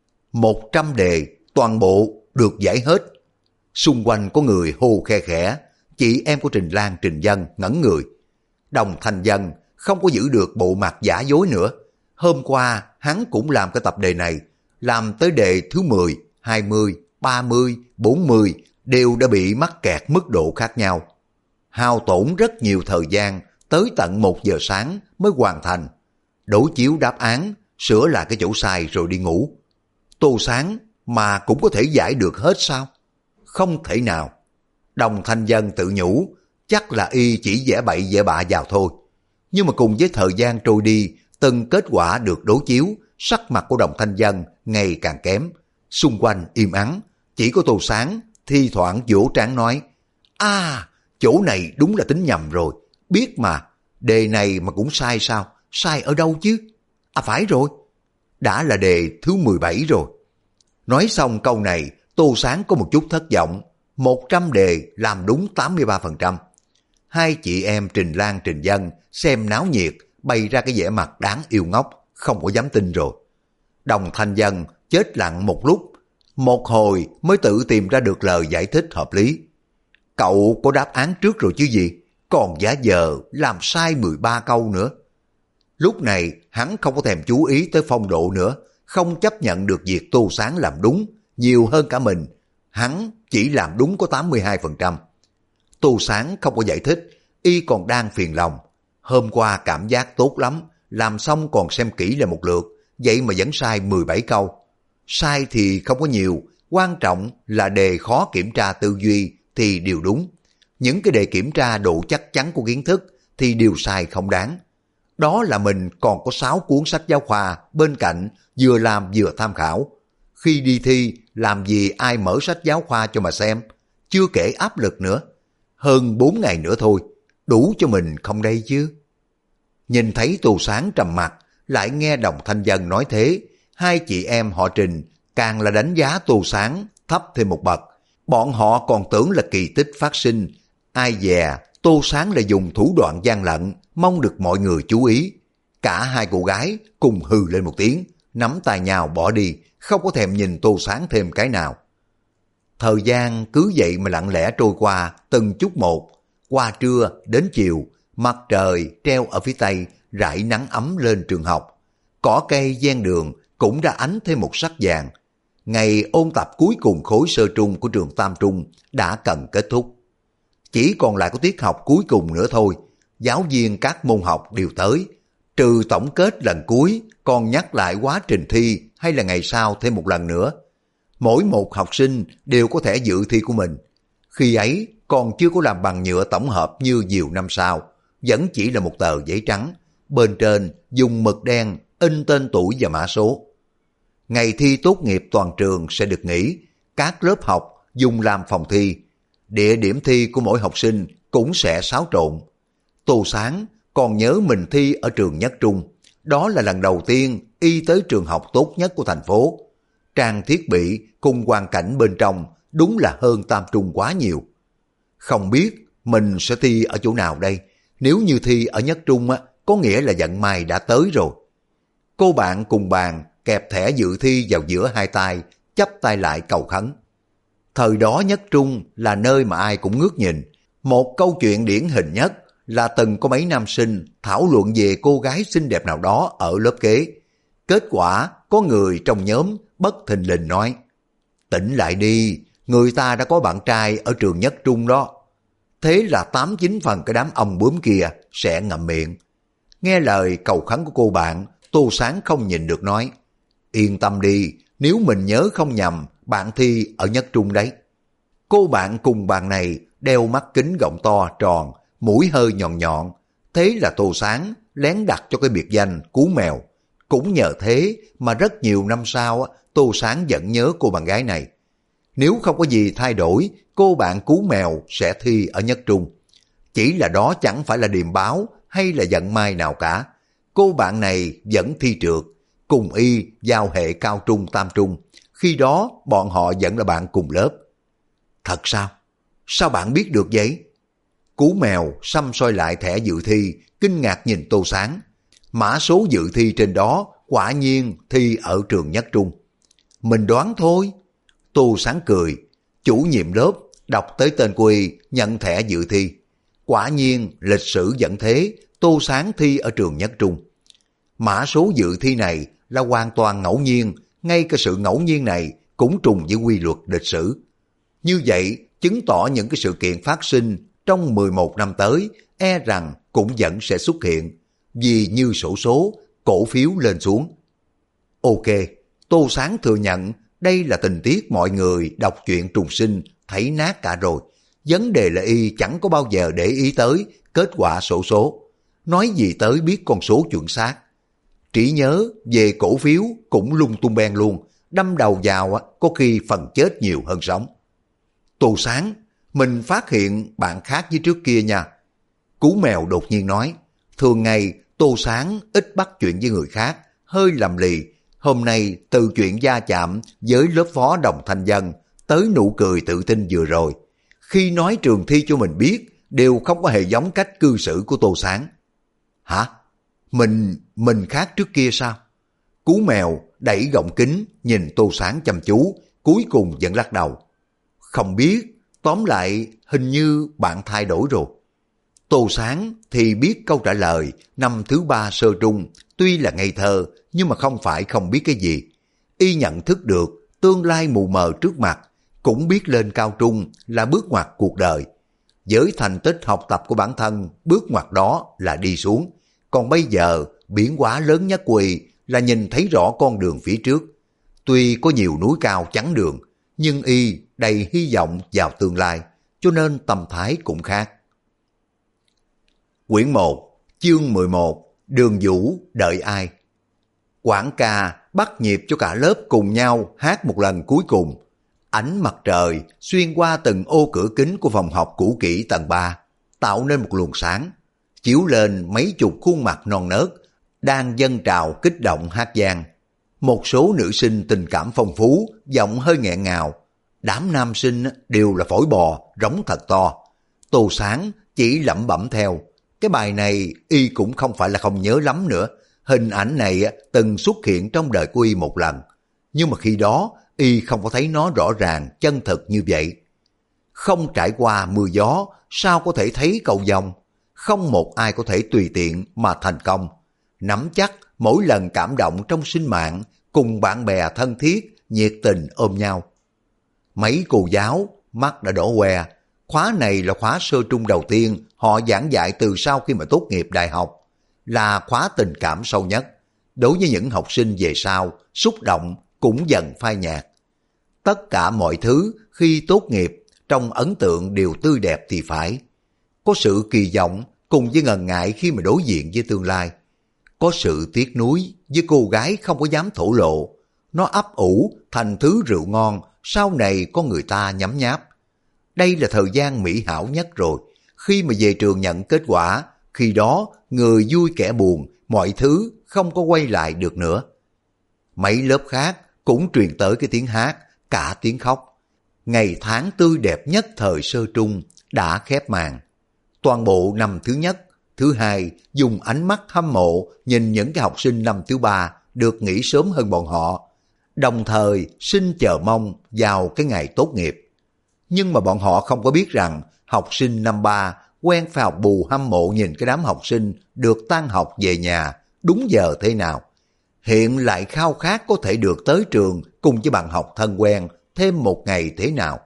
100 đề, toàn bộ được giải hết. Xung quanh có người hô khe khẽ, chị em của Trình Lan, Trình Vân ngẩn người. Đồng Thanh Vân không có giữ được bộ mặt giả dối nữa. Hôm qua hắn cũng làm cái tập đề này, làm tới đề thứ 10, 20, 30, 40 đều đã bị mắc kẹt mức độ khác nhau. Hao tổn rất nhiều thời gian, tới tận 1 giờ sáng mới hoàn thành. Đối chiếu đáp án, sửa lại cái chỗ sai rồi đi ngủ. Tô Sáng mà cũng có thể giải được hết sao? Không thể nào. Đồng Thanh Vân tự nhủ, chắc là y chỉ vẽ bậy vẽ bạ vào thôi. Nhưng mà cùng với thời gian trôi đi, từng kết quả được đối chiếu, sắc mặt của Đồng Thanh Vân ngày càng kém. Xung quanh im ắng, chỉ có Tô Sáng thi thoảng vỗ trán nói, chỗ này đúng là tính nhầm rồi, biết mà, đề này mà cũng sai sao, sai ở đâu chứ? Phải rồi, đã là đề thứ 17 rồi. Nói xong câu này, Tô Sáng có một chút thất vọng, 100 đề làm đúng 83%. Hai chị em Trình Lan Trình Dân xem náo nhiệt, bày ra cái vẻ mặt đáng yêu ngốc, không có dám tin rồi. Đồng Thanh Dân chết lặng một lúc, một hồi mới tự tìm ra được lời giải thích hợp lý. Cậu có đáp án trước rồi chứ gì, còn giả vờ làm sai 13 câu nữa. Lúc này hắn không có thèm chú ý tới phong độ nữa, không chấp nhận được việc Tô Sáng làm đúng nhiều hơn cả mình. Hắn chỉ làm đúng có 82%. Tô Sáng không có giải thích, y còn đang phiền lòng. Hôm qua cảm giác tốt lắm, làm xong còn xem kỹ lại một lượt, vậy mà vẫn sai 17 câu. Sai thì không có nhiều, quan trọng là đề khó kiểm tra tư duy thì đều đúng. Những cái đề kiểm tra độ chắc chắn của kiến thức thì đều sai không đáng. Đó là mình còn có 6 cuốn sách giáo khoa bên cạnh, vừa làm vừa tham khảo. Khi đi thi, làm gì ai mở sách giáo khoa cho mà xem, chưa kể áp lực nữa. Hơn 4 ngày nữa thôi, đủ cho mình không đây chứ? Nhìn thấy Tô Sáng trầm mặt, lại nghe Đồng Thanh Dân nói thế, hai chị em họ Trình càng là đánh giá Tô Sáng thấp thêm một bậc. Bọn họ còn tưởng là kỳ tích phát sinh, ai dè Tô Sáng lại dùng thủ đoạn gian lận, mong được mọi người chú ý. Cả hai cô gái cùng hừ lên một tiếng, nắm tay nhau bỏ đi, không có thèm nhìn Tô Sáng thêm cái nào. Thời gian cứ vậy mà lặng lẽ trôi qua từng chút một. Qua trưa đến chiều, mặt trời treo ở phía tây rải nắng ấm lên trường học. Cỏ cây ven đường cũng đã ánh thêm một sắc vàng. Ngày ôn tập cuối cùng khối sơ trung của trường Tam Trung đã cần kết thúc. Chỉ còn lại có tiết học cuối cùng nữa thôi. Giáo viên các môn học đều tới. Trừ tổng kết lần cuối, còn nhắc lại quá trình thi hay là ngày sau thêm một lần nữa. Mỗi một học sinh đều có thể dự thi của mình. Khi ấy còn chưa có làm bằng nhựa tổng hợp như nhiều năm sau, vẫn chỉ là một tờ giấy trắng. Bên trên dùng mực đen in tên tuổi và mã số. Ngày thi tốt nghiệp toàn trường sẽ được nghỉ, các lớp học dùng làm phòng thi. Địa điểm thi của mỗi học sinh cũng sẽ xáo trộn. Tô Sáng còn nhớ mình thi ở trường Nhất Trung. Đó là lần đầu tiên y tới trường học tốt nhất của thành phố. Trang thiết bị cùng hoàn cảnh bên trong đúng là hơn Tam Trung quá nhiều. Không biết mình sẽ thi ở chỗ nào đây? Nếu như thi ở Nhất Trung có nghĩa là vận may đã tới rồi. Cô bạn cùng bàn kẹp thẻ dự thi vào giữa hai tay, chắp tay lại cầu khấn. Thời đó Nhất Trung là nơi mà ai cũng ngước nhìn. Một câu chuyện điển hình nhất là từng có mấy nam sinh thảo luận về cô gái xinh đẹp nào đó ở lớp kế. Kết quả có người trong nhóm bất thình lình nói: tỉnh lại đi, người ta đã có bạn trai ở trường Nhất Trung đó. Thế là 8-9 phần cái đám ông bướm kia sẽ ngậm miệng. Nghe lời cầu khấn của cô bạn, Tô Sáng không nhìn được nói: yên tâm đi, nếu mình nhớ không nhầm, bạn thi ở Nhất Trung đấy. Cô bạn cùng bạn này đeo mắt kính gọng to tròn, mũi hơi nhọn nhọn. Thế là Tô Sáng lén đặt cho cái biệt danh Cú Mèo. Cũng nhờ thế mà rất nhiều năm sau Tô Sáng vẫn nhớ cô bạn gái này. Nếu không có gì thay đổi, cô bạn Cú Mèo sẽ thi ở Nhất Trung. Chỉ là đó chẳng phải là điềm báo hay là vận may nào cả. Cô bạn này vẫn thi trượt, cùng y giao hệ cao trung tam trung. Khi đó bọn họ vẫn là bạn cùng lớp. Thật sao? Sao bạn biết được vậy? Cú Mèo xăm soi lại thẻ dự thi, kinh ngạc nhìn Tô Sáng. Mã số dự thi trên đó quả nhiên thi ở trường Nhất Trung. Mình đoán thôi. Tô Sáng cười. Chủ nhiệm lớp đọc tới tên của y, nhận thẻ dự thi. Quả nhiên lịch sử vẫn thế, Tô Sáng thi ở trường Nhất Trung. Mã số dự thi này là hoàn toàn ngẫu nhiên, ngay cả sự ngẫu nhiên này cũng trùng với quy luật lịch sử. Như vậy chứng tỏ những cái sự kiện phát sinh trong 11 năm tới e rằng cũng vẫn sẽ xuất hiện, vì như xổ số, cổ phiếu lên xuống. Ok, Tô Sáng thừa nhận đây là tình tiết mọi người đọc truyện trùng sinh thấy nát cả rồi. Vấn đề là y chẳng có bao giờ để ý tới kết quả xổ số. Nói gì tới biết con số chuẩn xác. Chỉ nhớ về cổ phiếu cũng lung tung beng luôn, đâm đầu vào có khi phần chết nhiều hơn sống. Tô Sáng, mình phát hiện bạn khác với trước kia nha. Cú Mèo đột nhiên nói, thường ngày Tô Sáng ít bắt chuyện với người khác, hơi lầm lì. Hôm nay từ chuyện va chạm với lớp phó Đồng Thanh Dân tới nụ cười tự tin vừa rồi, Khi nói trường thi cho mình biết, đều không có hề giống cách cư xử của Tô Sáng. Hả? Mình khác trước kia sao? Cú mèo đẩy gọng kính nhìn Tô Sáng chăm chú, cuối cùng vẫn lắc đầu. Không biết, tóm lại hình như bạn thay đổi rồi. Tô Sáng thì biết câu trả lời năm thứ 3 sơ trung, tuy là ngây thơ nhưng mà không phải không biết cái gì. Y nhận thức được tương lai mù mờ trước mặt, cũng biết lên cao trung là bước ngoặt cuộc đời. Với thành tích học tập của bản thân, bước ngoặt đó là đi xuống. Còn bây giờ, biến hóa lớn nhất của Y là nhìn thấy rõ con đường phía trước. Tuy có nhiều núi cao chắn đường, nhưng Y đầy hy vọng vào tương lai, cho nên tâm thái cũng khác. Quyển 1, chương 11, Đường Vũ đợi ai? Quảng ca bắt nhịp cho cả lớp cùng nhau hát một lần cuối cùng. Ánh mặt trời xuyên qua từng ô cửa kính của phòng học cũ kỹ tầng 3, tạo nên một luồng sáng, chiếu lên mấy chục khuôn mặt non nớt, đang dâng trào kích động hát vang. Một số nữ sinh tình cảm phong phú, giọng hơi nghẹn ngào. Đám nam sinh đều là phổi bò, rống thật to. Tô Sáng chỉ lẩm bẩm theo. Cái bài này Y cũng không phải là không nhớ lắm nữa. Hình ảnh này từng xuất hiện trong đời của Y một lần. Nhưng mà khi đó Y không có thấy nó rõ ràng, chân thực như vậy. Không trải qua mưa gió, sao có thể thấy cầu vồng? Không một ai có thể tùy tiện mà thành công. Nắm chắc mỗi lần cảm động trong sinh mạng, cùng bạn bè thân thiết, nhiệt tình ôm nhau. Mấy cô giáo, mắt đã đỏ hoe. Khóa này là khóa sơ trung đầu tiên họ giảng dạy từ sau khi mà tốt nghiệp đại học. Là khóa tình cảm sâu nhất. Đối với những học sinh về sau, xúc động cũng dần phai nhạt. Tất cả mọi thứ khi tốt nghiệp trong ấn tượng đều tươi đẹp thì phải. Có sự kỳ vọng cùng với ngần ngại khi mà đối diện với tương lai. Có sự tiếc nuối với cô gái không có dám thổ lộ. Nó ấp ủ thành thứ rượu ngon sau này có người ta nhấm nháp. Đây là thời gian mỹ hảo nhất rồi. Khi mà về trường nhận kết quả, khi đó người vui kẻ buồn, mọi thứ không có quay lại được nữa. Mấy lớp khác cũng truyền tới cái tiếng hát, cả tiếng khóc. Ngày tháng tươi đẹp nhất thời sơ trung đã khép màn. Toàn bộ năm thứ nhất, thứ hai dùng ánh mắt hâm mộ nhìn những cái học sinh năm thứ 3 được nghỉ sớm hơn bọn họ, đồng thời xin chờ mong vào cái ngày tốt nghiệp. Nhưng mà bọn họ không có biết rằng học sinh năm 3 quen phải học bù hâm mộ nhìn cái đám học sinh được tan học về nhà đúng giờ thế nào. Hiện lại khao khát có thể được tới trường cùng với bạn học thân quen thêm một ngày thế nào.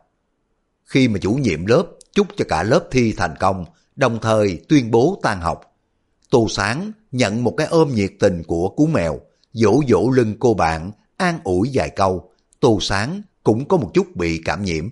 Khi mà chủ nhiệm lớp chúc cho cả lớp thi thành công, đồng thời tuyên bố tan học, Tô Sáng nhận một cái ôm nhiệt tình của cú mèo, vỗ vỗ lưng cô bạn, an ủi vài câu. Tô Sáng cũng có một chút bị cảm nhiễm.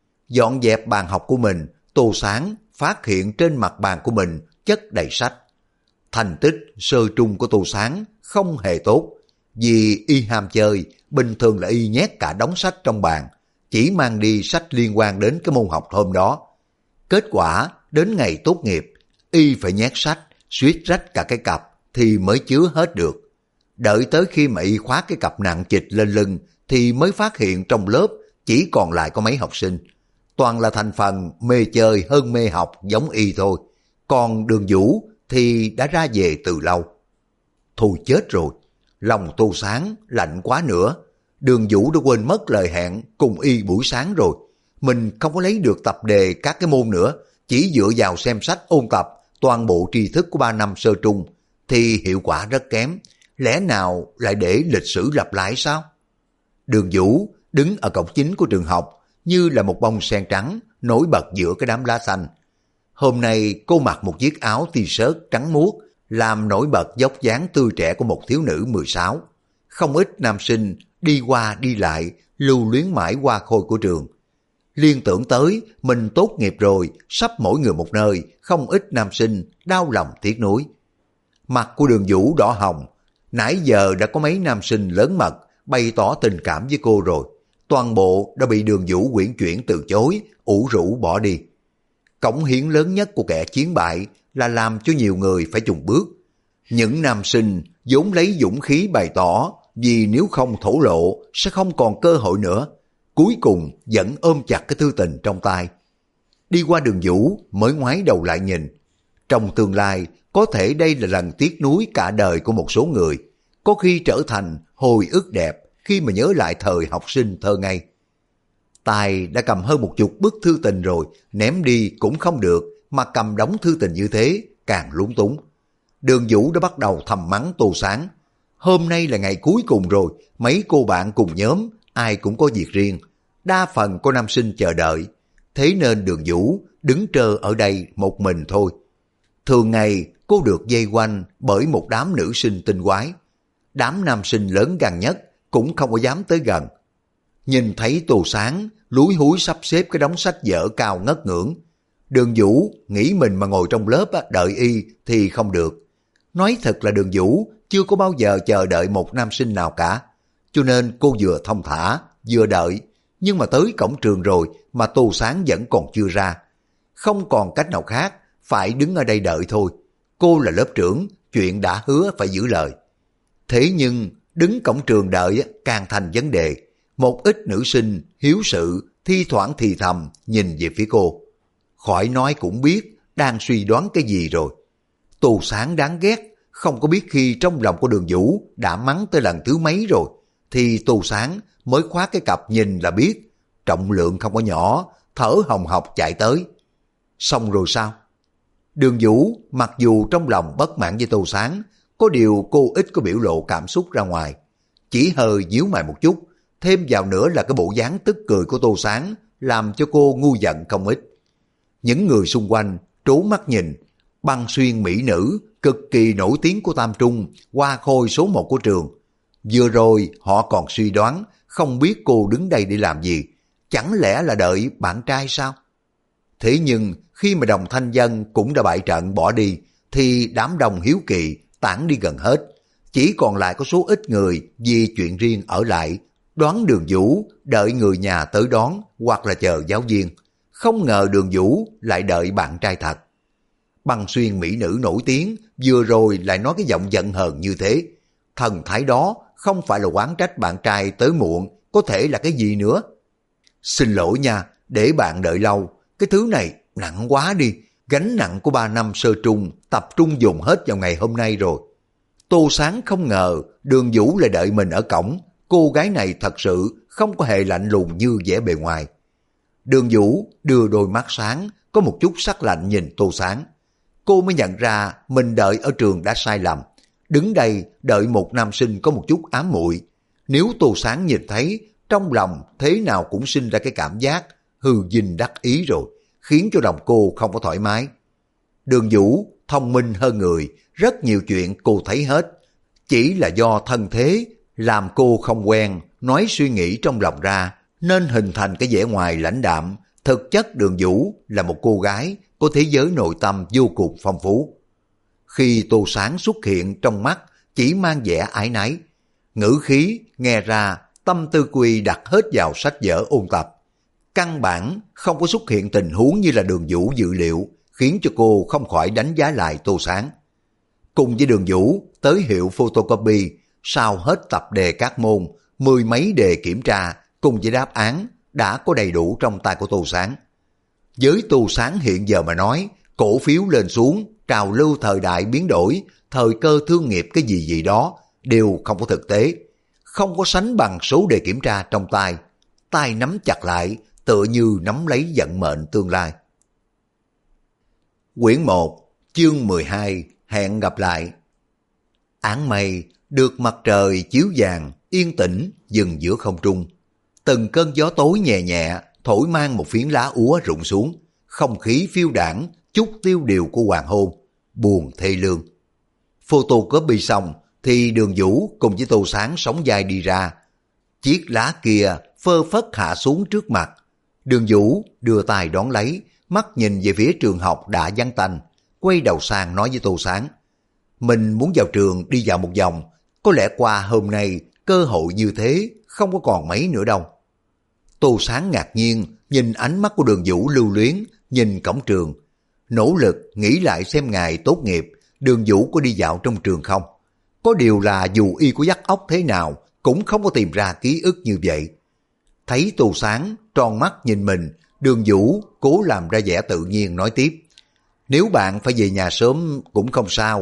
Dọn dẹp bàn học của mình, Tô Sáng phát hiện trên mặt bàn của mình chất đầy sách. Thành tích sơ trung của Tô Sáng không hề tốt, vì Y ham chơi, bình thường là Y nhét cả đống sách trong bàn, chỉ mang đi sách liên quan đến cái môn học hôm đó. Kết quả đến ngày tốt nghiệp, Y phải nhét sách, suýt rách cả cái cặp thì mới chứa hết được. Đợi tới khi mà Y khoác cái cặp nặng trịch lên lưng thì mới phát hiện trong lớp chỉ còn lại có mấy học sinh. Toàn là thành phần mê chơi hơn mê học giống Y thôi. Còn Đường Vũ thì đã ra về từ lâu. Thôi chết rồi, lòng Tô Sáng lạnh quá nữa. Đường Vũ đã quên mất lời hẹn cùng Y buổi sáng rồi. Mình không có lấy được tập đề các cái môn nữa, chỉ dựa vào xem sách ôn tập toàn bộ tri thức của 3 năm sơ trung thì hiệu quả rất kém. Lẽ nào lại để lịch sử lặp lại sao? Đường Vũ đứng ở cổng chính của trường học như là một bông sen trắng nổi bật giữa cái đám lá xanh. Hôm nay cô mặc một chiếc áo t-shirt trắng muốt, làm nổi bật vóc dáng tươi trẻ của một thiếu nữ 16. Không ít nam sinh đi qua đi lại, lưu luyến mãi hoa khôi của trường. Liên tưởng tới mình tốt nghiệp rồi, sắp mỗi người một nơi, không ít nam sinh đau lòng tiếc nuối. Mặt của Đường Vũ đỏ hồng, nãy giờ đã có mấy nam sinh lớn mật bày tỏ tình cảm với cô rồi. Toàn bộ đã bị Đường Vũ uyển chuyển từ chối, ủ rũ bỏ đi. Cống hiến lớn nhất của kẻ chiến bại là làm cho nhiều người phải chùn bước. Những nam sinh vốn lấy dũng khí bày tỏ, vì nếu không thổ lộ sẽ không còn cơ hội nữa. Cuối cùng vẫn ôm chặt cái thư tình trong tay. đi qua đường Vũ mới ngoái đầu lại nhìn. Trong tương lai, có thể đây là lần tiếc nuối cả đời của một số người, có khi trở thành hồi ức đẹp khi mà nhớ lại thời học sinh thơ ngây. Tài đã cầm hơn 10 bức thư tình rồi, ném đi cũng không được, mà cầm đống thư tình như thế càng lúng túng. Đường Vũ đã bắt đầu thầm mắng Tô Sáng. Hôm nay là ngày cuối cùng rồi, mấy cô bạn cùng nhóm, ai cũng có việc riêng, đa phần có nam sinh chờ đợi, thế nên Đường Vũ đứng trơ ở đây một mình thôi. Thường ngày cô được dây quanh bởi một đám nữ sinh tinh quái, đám nam sinh lớn gan nhất cũng không có dám tới gần. Nhìn thấy Tô Sáng lúi húi sắp xếp cái đống sách vở cao ngất ngưỡng, Đường Vũ nghĩ mình mà ngồi trong lớp đợi y thì không được. Nói thật là Đường Vũ chưa có bao giờ chờ đợi một nam sinh nào cả, cho nên cô vừa thông thả vừa đợi. Nhưng mà tới cổng trường rồi mà Tô Sáng vẫn còn chưa ra. Không còn cách nào khác, phải đứng ở đây đợi thôi. Cô là lớp trưởng, chuyện đã hứa phải giữ lời. Thế nhưng đứng cổng trường đợi càng thành vấn đề. Một ít nữ sinh hiếu sự thi thoảng thì thầm nhìn về phía cô. Khỏi nói cũng biết đang suy đoán cái gì rồi. Tô Sáng đáng ghét, không có biết khi trong lòng của Đường Vũ đã mắng tới lần thứ mấy rồi, thì Tô Sáng mới khóa cái cặp nhìn là biết, trọng lượng không có nhỏ, thở hồng hộc chạy tới. Xong rồi sao? Đường Vũ mặc dù trong lòng bất mãn với Tô Sáng, có điều cô ít có biểu lộ cảm xúc ra ngoài, chỉ hơi nhíu mày một chút, thêm vào nữa là cái bộ dáng tức cười của Tô Sáng làm cho cô ngu giận không ít. Những người xung quanh trố mắt nhìn, Băng Xuyên mỹ nữ cực kỳ nổi tiếng của Tam Trung, hoa khôi số 1 của trường. Vừa rồi họ còn suy đoán không biết cô đứng đây để làm gì, chẳng lẽ là đợi bạn trai sao? Thế nhưng khi mà Đồng Thanh Dân cũng đã bại trận bỏ đi, thì đám đông hiếu kỳ tản đi gần hết, chỉ còn lại có số ít người vì chuyện riêng ở lại, đoán Đường Vũ đợi người nhà tới đón hoặc là chờ giáo viên. Không ngờ Đường Vũ lại đợi bạn trai thật. Băng Xuyên mỹ nữ nổi tiếng vừa rồi lại nói cái giọng giận hờn như thế. Thần thái đó không phải là oán trách bạn trai tới muộn, có thể là cái gì nữa? Xin lỗi nha, để bạn đợi lâu, cái thứ này nặng quá đi, gánh nặng của 3 năm sơ trung tập trung dùng hết vào ngày hôm nay rồi. Tô Sáng không ngờ Đường Vũ lại đợi mình ở cổng, cô gái này thật sự không có hề lạnh lùng như vẻ bề ngoài. Đường Vũ đưa đôi mắt sáng, có một chút sắc lạnh nhìn Tô Sáng. Cô mới nhận ra mình đợi ở trường đã sai lầm, đứng đây đợi một nam sinh có một chút ám muội. Nếu Tô Sáng nhìn thấy, trong lòng thế nào cũng sinh ra cái cảm giác hư vinh đắc ý rồi, khiến cho lòng cô không có thoải mái. Đường Vũ thông minh hơn người, rất nhiều chuyện cô thấy hết. Chỉ là do thân thế làm cô không quen nói suy nghĩ trong lòng ra, nên hình thành cái vẻ ngoài lãnh đạm. Thực chất Đường Vũ là một cô gái có thế giới nội tâm vô cùng phong phú. Khi Tô Sáng xuất hiện trong mắt chỉ mang vẻ ái náy, ngữ khí nghe ra tâm tư quy đặt hết vào sách vở ôn tập. Căn bản không có xuất hiện tình huống như là Đường Vũ dự liệu, khiến cho cô không khỏi đánh giá lại Tô Sáng. Cùng với Đường Vũ tới hiệu photocopy, sau hết tập đề các môn, 10 mấy đề kiểm tra cùng với đáp án đã có đầy đủ trong tay của Tô Sáng. Với Tô Sáng hiện giờ mà nói, cổ phiếu lên xuống, trào lưu thời đại biến đổi, thời cơ thương nghiệp cái gì gì đó đều không có thực tế, không có sánh bằng số đề kiểm tra trong tay. Tay nắm chặt lại, tựa như nắm lấy vận mệnh tương lai. Quyển 1, chương 12, hẹn gặp lại. Áng mây được mặt trời chiếu vàng, yên tĩnh dừng giữa không trung. Từng cơn gió tối nhẹ nhẹ thổi mang một phiến lá úa rụng xuống, không khí phiêu đãng, chút tiêu điều của hoàng hôn, buồn thê lương. Photocopy xong thì Đường Vũ cùng với Tô Sáng sóng vai đi ra. Chiếc lá kia phơ phất hạ xuống trước mặt. Đường Vũ đưa tay đón lấy, mắt nhìn về phía trường học đã vắng tanh, quay đầu sang nói với Tô Sáng: mình muốn vào trường đi dạo một vòng, có lẽ qua hôm nay cơ hội như thế không có còn mấy nữa đâu. Tô Sáng ngạc nhiên nhìn ánh mắt của Đường Vũ lưu luyến, nhìn cổng trường, nỗ lực nghĩ lại xem ngày tốt nghiệp Đường Vũ có đi dạo trong trường không. Có điều là dù y có dắt óc thế nào cũng không có tìm ra ký ức như vậy. Thấy Tô Sáng tròn mắt nhìn mình, Đường Vũ cố làm ra vẻ tự nhiên nói tiếp. Nếu bạn phải về nhà sớm cũng không sao.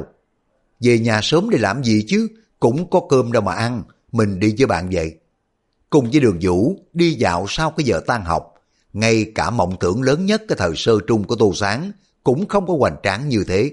Về nhà sớm để làm gì chứ, cũng có cơm đâu mà ăn, mình đi với bạn vậy. Cùng với Đường Vũ đi dạo sau cái giờ tan học, ngay cả mộng tưởng lớn nhất cái thời sơ trung của Tô Sáng cũng không có hoành tráng như thế.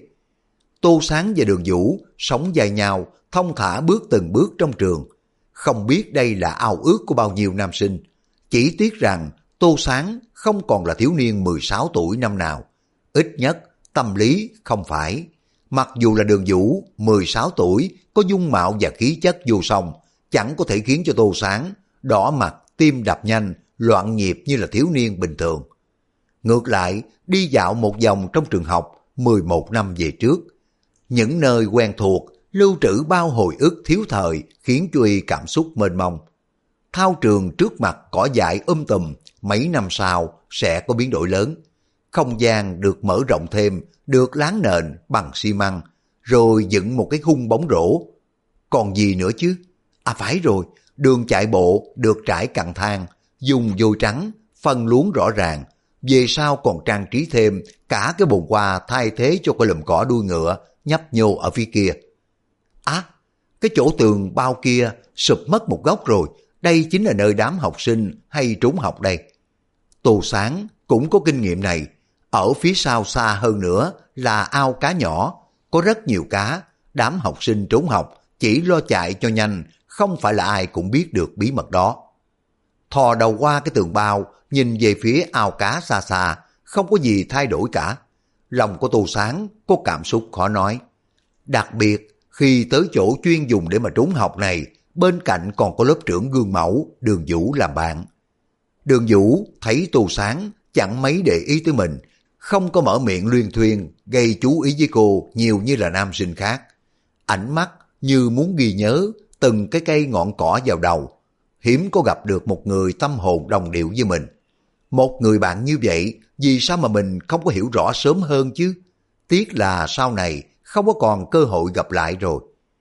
Tô Sáng và Đường Vũ sống dài nhau, thong thả bước từng bước trong trường. Không biết đây là ao ước của bao nhiêu nam sinh. Chỉ tiếc rằng Tô Sáng không còn là thiếu niên 16 tuổi năm nào. Ít nhất tâm lý không phải. Mặc dù là Đường Vũ 16 tuổi có dung mạo và khí chất vô song, chẳng có thể khiến cho Tô Sáng đỏ mặt, tim đập nhanh, loạn nhịp như là thiếu niên bình thường. Ngược lại, đi dạo một vòng trong trường học 11 năm về trước, những nơi quen thuộc lưu trữ bao hồi ức thiếu thời khiến cho y cảm xúc mênh mông. Thao trường trước mặt cỏ dại tùm, mấy năm sau sẽ có biến đổi lớn. Không gian được mở rộng thêm, được láng nền bằng xi măng, rồi dựng một cái khung bóng rổ. Còn gì nữa chứ? À phải rồi, đường chạy bộ được trải cặn thang, dùng vôi trắng, phân luống rõ ràng. Về sau còn trang trí thêm cả cái bồn hoa thay thế cho cái lùm cỏ đuôi ngựa nhấp nhô ở phía kia. À, cái chỗ tường bao kia sụp mất một góc rồi, đây chính là nơi đám học sinh hay trốn học đây. Tô Sáng cũng có kinh nghiệm này, ở phía sau xa hơn nữa là ao cá nhỏ, có rất nhiều cá, đám học sinh trốn học chỉ lo chạy cho nhanh, không phải là ai cũng biết được bí mật đó. Thò đầu qua cái tường bao, nhìn về phía ao cá xa xa, không có gì thay đổi cả. Lòng của Tô Sáng có cảm xúc khó nói. Đặc biệt khi tới chỗ chuyên dùng để mà trốn học này, bên cạnh còn có lớp trưởng gương mẫu Đường Vũ làm bạn. Đường Vũ thấy Tô Sáng chẳng mấy để ý tới mình, không có mở miệng luyên thuyên gây chú ý với cô nhiều như là nam sinh khác. Ánh mắt như muốn ghi nhớ từng cái cây ngọn cỏ vào đầu. Hiếm có gặp được một người tâm hồn đồng điệu với mình. Một người bạn như vậy, vì sao mà mình không có hiểu rõ sớm hơn chứ? Tiếc là sau này không có còn cơ hội gặp lại rồi.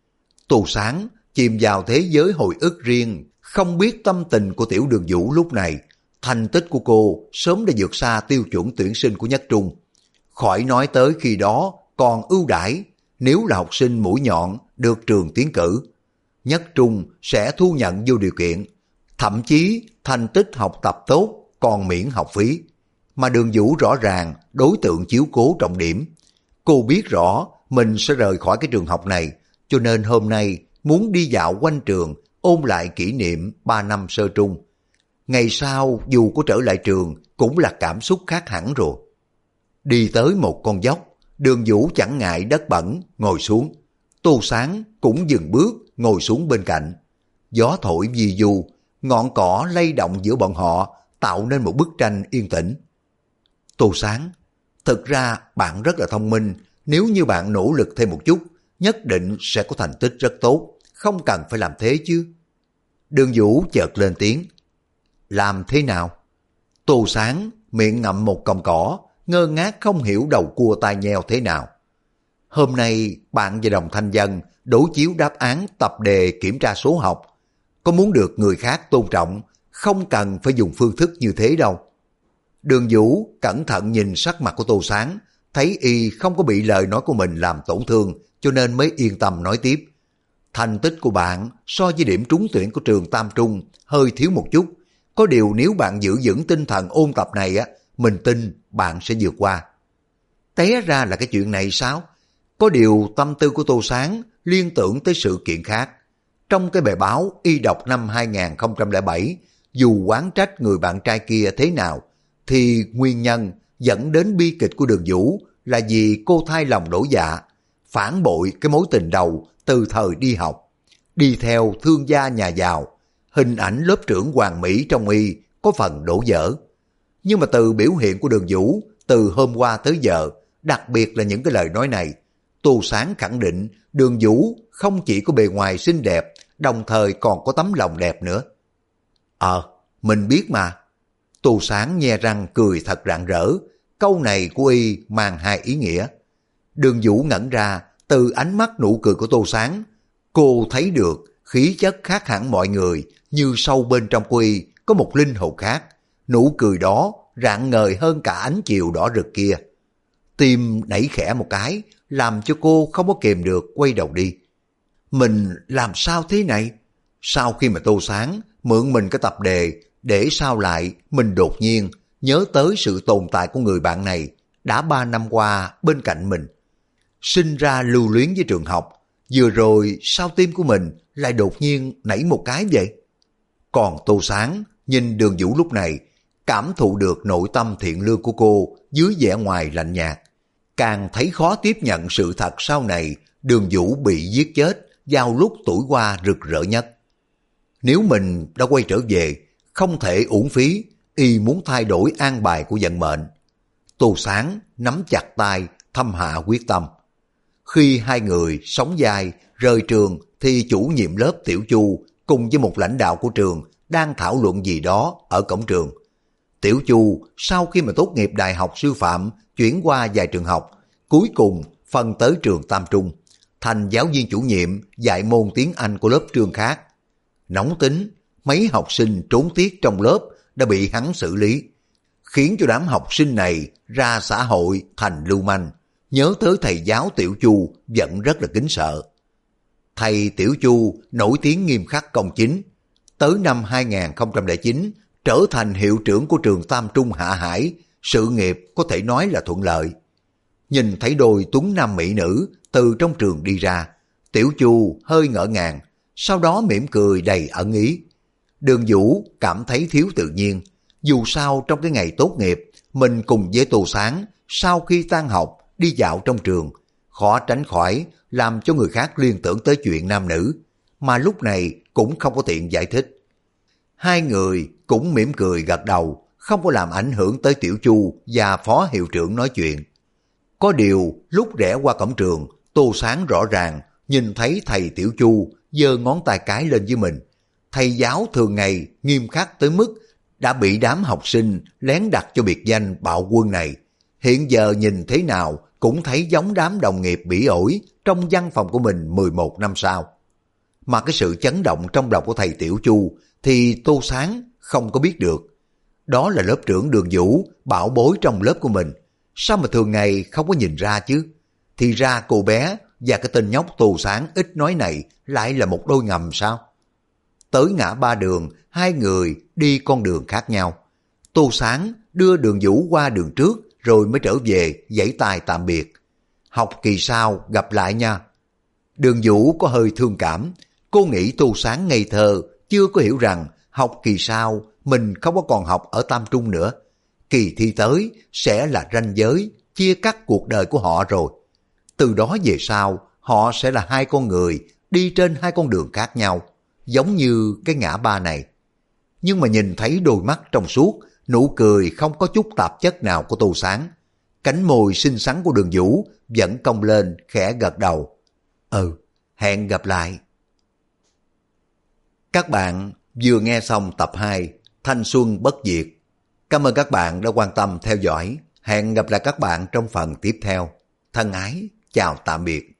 Tô Sáng chìm vào thế giới hồi ức riêng, không biết tâm tình của tiểu Đường Vũ lúc này. Thành tích của cô sớm đã vượt xa tiêu chuẩn tuyển sinh của Nhất Trung. Khỏi nói tới khi đó còn ưu đãi, nếu là học sinh mũi nhọn được trường tiến cử, Nhất Trung sẽ thu nhận vô điều kiện, thậm chí thành tích học tập tốt còn miễn học phí. Mà Đường Vũ rõ ràng đối tượng chiếu cố trọng điểm. Cô biết rõ mình sẽ rời khỏi cái trường học này, cho nên hôm nay muốn đi dạo quanh trường ôn lại kỷ niệm 3 năm sơ trung. Ngày sau dù có trở lại trường cũng là cảm xúc khác hẳn rồi. Đi tới một con dốc, Đường Vũ chẳng ngại đất bẩn, ngồi xuống. Tô Sáng cũng dừng bước, ngồi xuống bên cạnh. Gió thổi vi du, ngọn cỏ lay động giữa bọn họ, tạo nên một bức tranh yên tĩnh. Tô Sáng, thực ra bạn rất là thông minh, nếu như bạn nỗ lực thêm một chút, nhất định sẽ có thành tích rất tốt, không cần phải làm thế chứ. Đường Vũ chợt lên tiếng. Làm thế nào? Tô Sáng miệng ngậm một cọng cỏ, ngơ ngác không hiểu đầu cua tai nheo thế nào. Hôm nay bạn và Đồng Thanh Dân đối chiếu đáp án tập đề kiểm tra số học. Có muốn được người khác tôn trọng, không cần phải dùng phương thức như thế đâu. Đường Vũ cẩn thận nhìn sắc mặt của Tô Sáng, thấy y không có bị lời nói của mình làm tổn thương, cho nên mới yên tâm nói tiếp. Thành tích của bạn so với điểm trúng tuyển của trường Tam Trung hơi thiếu một chút. Có điều nếu bạn giữ vững tinh thần ôn tập này á, mình tin bạn sẽ vượt qua. Té ra là cái chuyện này sao? Có điều tâm tư của Tô Sáng liên tưởng tới sự kiện khác. Trong cái bài báo y đọc năm 2007, dù oán trách người bạn trai kia thế nào, thì nguyên nhân dẫn đến bi kịch của Đường Vũ là vì cô thay lòng đổi dạ, phản bội cái mối tình đầu từ thời đi học, đi theo thương gia nhà giàu. Hình ảnh lớp trưởng Hoàng Mỹ trong y có phần đổ vỡ. Nhưng mà từ biểu hiện của Đường Vũ từ hôm qua tới giờ, đặc biệt là những cái lời nói này, Tô Sáng khẳng định Đường Vũ không chỉ có bề ngoài xinh đẹp, đồng thời còn có tấm lòng đẹp nữa. Mình biết mà. Tô Sáng nhe răng cười thật rạng rỡ, câu này của y mang hai ý nghĩa. Đường Vũ ngẩn ra, từ ánh mắt nụ cười của Tô Sáng, cô thấy được khí chất khác hẳn mọi người, như sâu bên trong của y có một linh hồn khác. Nụ cười đó rạng ngời hơn cả ánh chiều đỏ rực kia. Tim nảy khẽ một cái, làm cho cô không có kìm được quay đầu đi. Mình làm sao thế này? Sau khi mà Tô Sáng mượn mình cái tập đề, để sau lại mình đột nhiên nhớ tới sự tồn tại của người bạn này đã 3 năm qua bên cạnh mình. Sinh ra lưu luyến với trường học, vừa rồi sao tim của mình lại đột nhiên nảy một cái vậy? Còn Tô Sáng nhìn Đường Vũ lúc này, cảm thụ được nội tâm thiện lương của cô dưới vẻ ngoài lạnh nhạt. Càng thấy khó tiếp nhận sự thật sau này Đường Vũ bị giết chết vào lúc tuổi hoa rực rỡ nhất. Nếu mình đã quay trở về, không thể uổng phí, y muốn thay đổi an bài của vận mệnh. Tô Sáng nắm chặt tay, thâm hạ quyết tâm. Khi hai người sóng vai rời trường thì chủ nhiệm lớp Tiểu Chu cùng với một lãnh đạo của trường đang thảo luận gì đó ở cổng trường. Tiểu Chu sau khi mà tốt nghiệp đại học sư phạm chuyển qua vài trường học, cuối cùng phân tới trường Tam Trung, thành giáo viên chủ nhiệm dạy môn tiếng Anh của lớp trường khác. Nóng tính, mấy học sinh trốn tiết trong lớp đã bị hắn xử lý, khiến cho đám học sinh này ra xã hội thành lưu manh. Nhớ tới thầy giáo Tiểu Chu vẫn rất là kính sợ. Thầy Tiểu Chu nổi tiếng nghiêm khắc công chính, tới năm 2009 trở thành hiệu trưởng của trường Tam Trung Hạ Hải, sự nghiệp có thể nói là thuận lợi. Nhìn thấy đôi tuấn nam mỹ nữ từ trong trường đi ra, Tiểu Chu hơi ngỡ ngàng, sau đó mỉm cười đầy ẩn ý. Đường Vũ cảm thấy thiếu tự nhiên, dù sao trong cái ngày tốt nghiệp, mình cùng với Tô Sáng sau khi tan học đi dạo trong trường, khó tránh khỏi làm cho người khác liên tưởng tới chuyện nam nữ, mà lúc này cũng không có tiện giải thích. Hai người cũng mỉm cười gật đầu, không có làm ảnh hưởng tới Tiểu Chu và phó hiệu trưởng nói chuyện. Có điều lúc rẽ qua cổng trường, Tô Sáng rõ ràng nhìn thấy thầy Tiểu Chu giơ ngón tay cái lên với mình. Thầy giáo thường ngày nghiêm khắc tới mức đã bị đám học sinh lén đặt cho biệt danh bạo quân này. Hiện giờ nhìn thế nào cũng thấy giống đám đồng nghiệp bỉ ổi trong văn phòng của mình 11 năm sau. Mà cái sự chấn động trong lòng của thầy Tiểu Chu thì Tô Sáng không có biết được. Đó là lớp trưởng Đường Vũ, bảo bối trong lớp của mình. Sao mà thường ngày không có nhìn ra chứ? Thì ra cô bé và cái tên nhóc Tô Sáng ít nói này lại là một đôi ngầm sao? Tới ngã ba đường, hai người đi con đường khác nhau. Tô Sáng đưa Đường Vũ qua đường trước rồi mới trở về giãy tay tạm biệt. Học kỳ sau gặp lại nha. Đường Vũ có hơi thương cảm. Cô nghĩ Tô Sáng ngây thơ, chưa có hiểu rằng học kỳ sau mình không có còn học ở Tam Trung nữa. Kỳ thi tới sẽ là ranh giới chia cắt cuộc đời của họ rồi. Từ đó về sau, họ sẽ là hai con người đi trên hai con đường khác nhau, giống như cái ngã ba này. Nhưng mà nhìn thấy đôi mắt trong suốt, nụ cười không có chút tạp chất nào của Tô Sáng, cánh môi xinh xắn của Đường Vũ vẫn cong lên khẽ gật đầu. Hẹn gặp lại. Các bạn vừa nghe xong tập 2 Thanh Xuân Bất Diệt. Cảm ơn các bạn đã quan tâm theo dõi. Hẹn gặp lại các bạn trong phần tiếp theo. Thân ái, chào tạm biệt.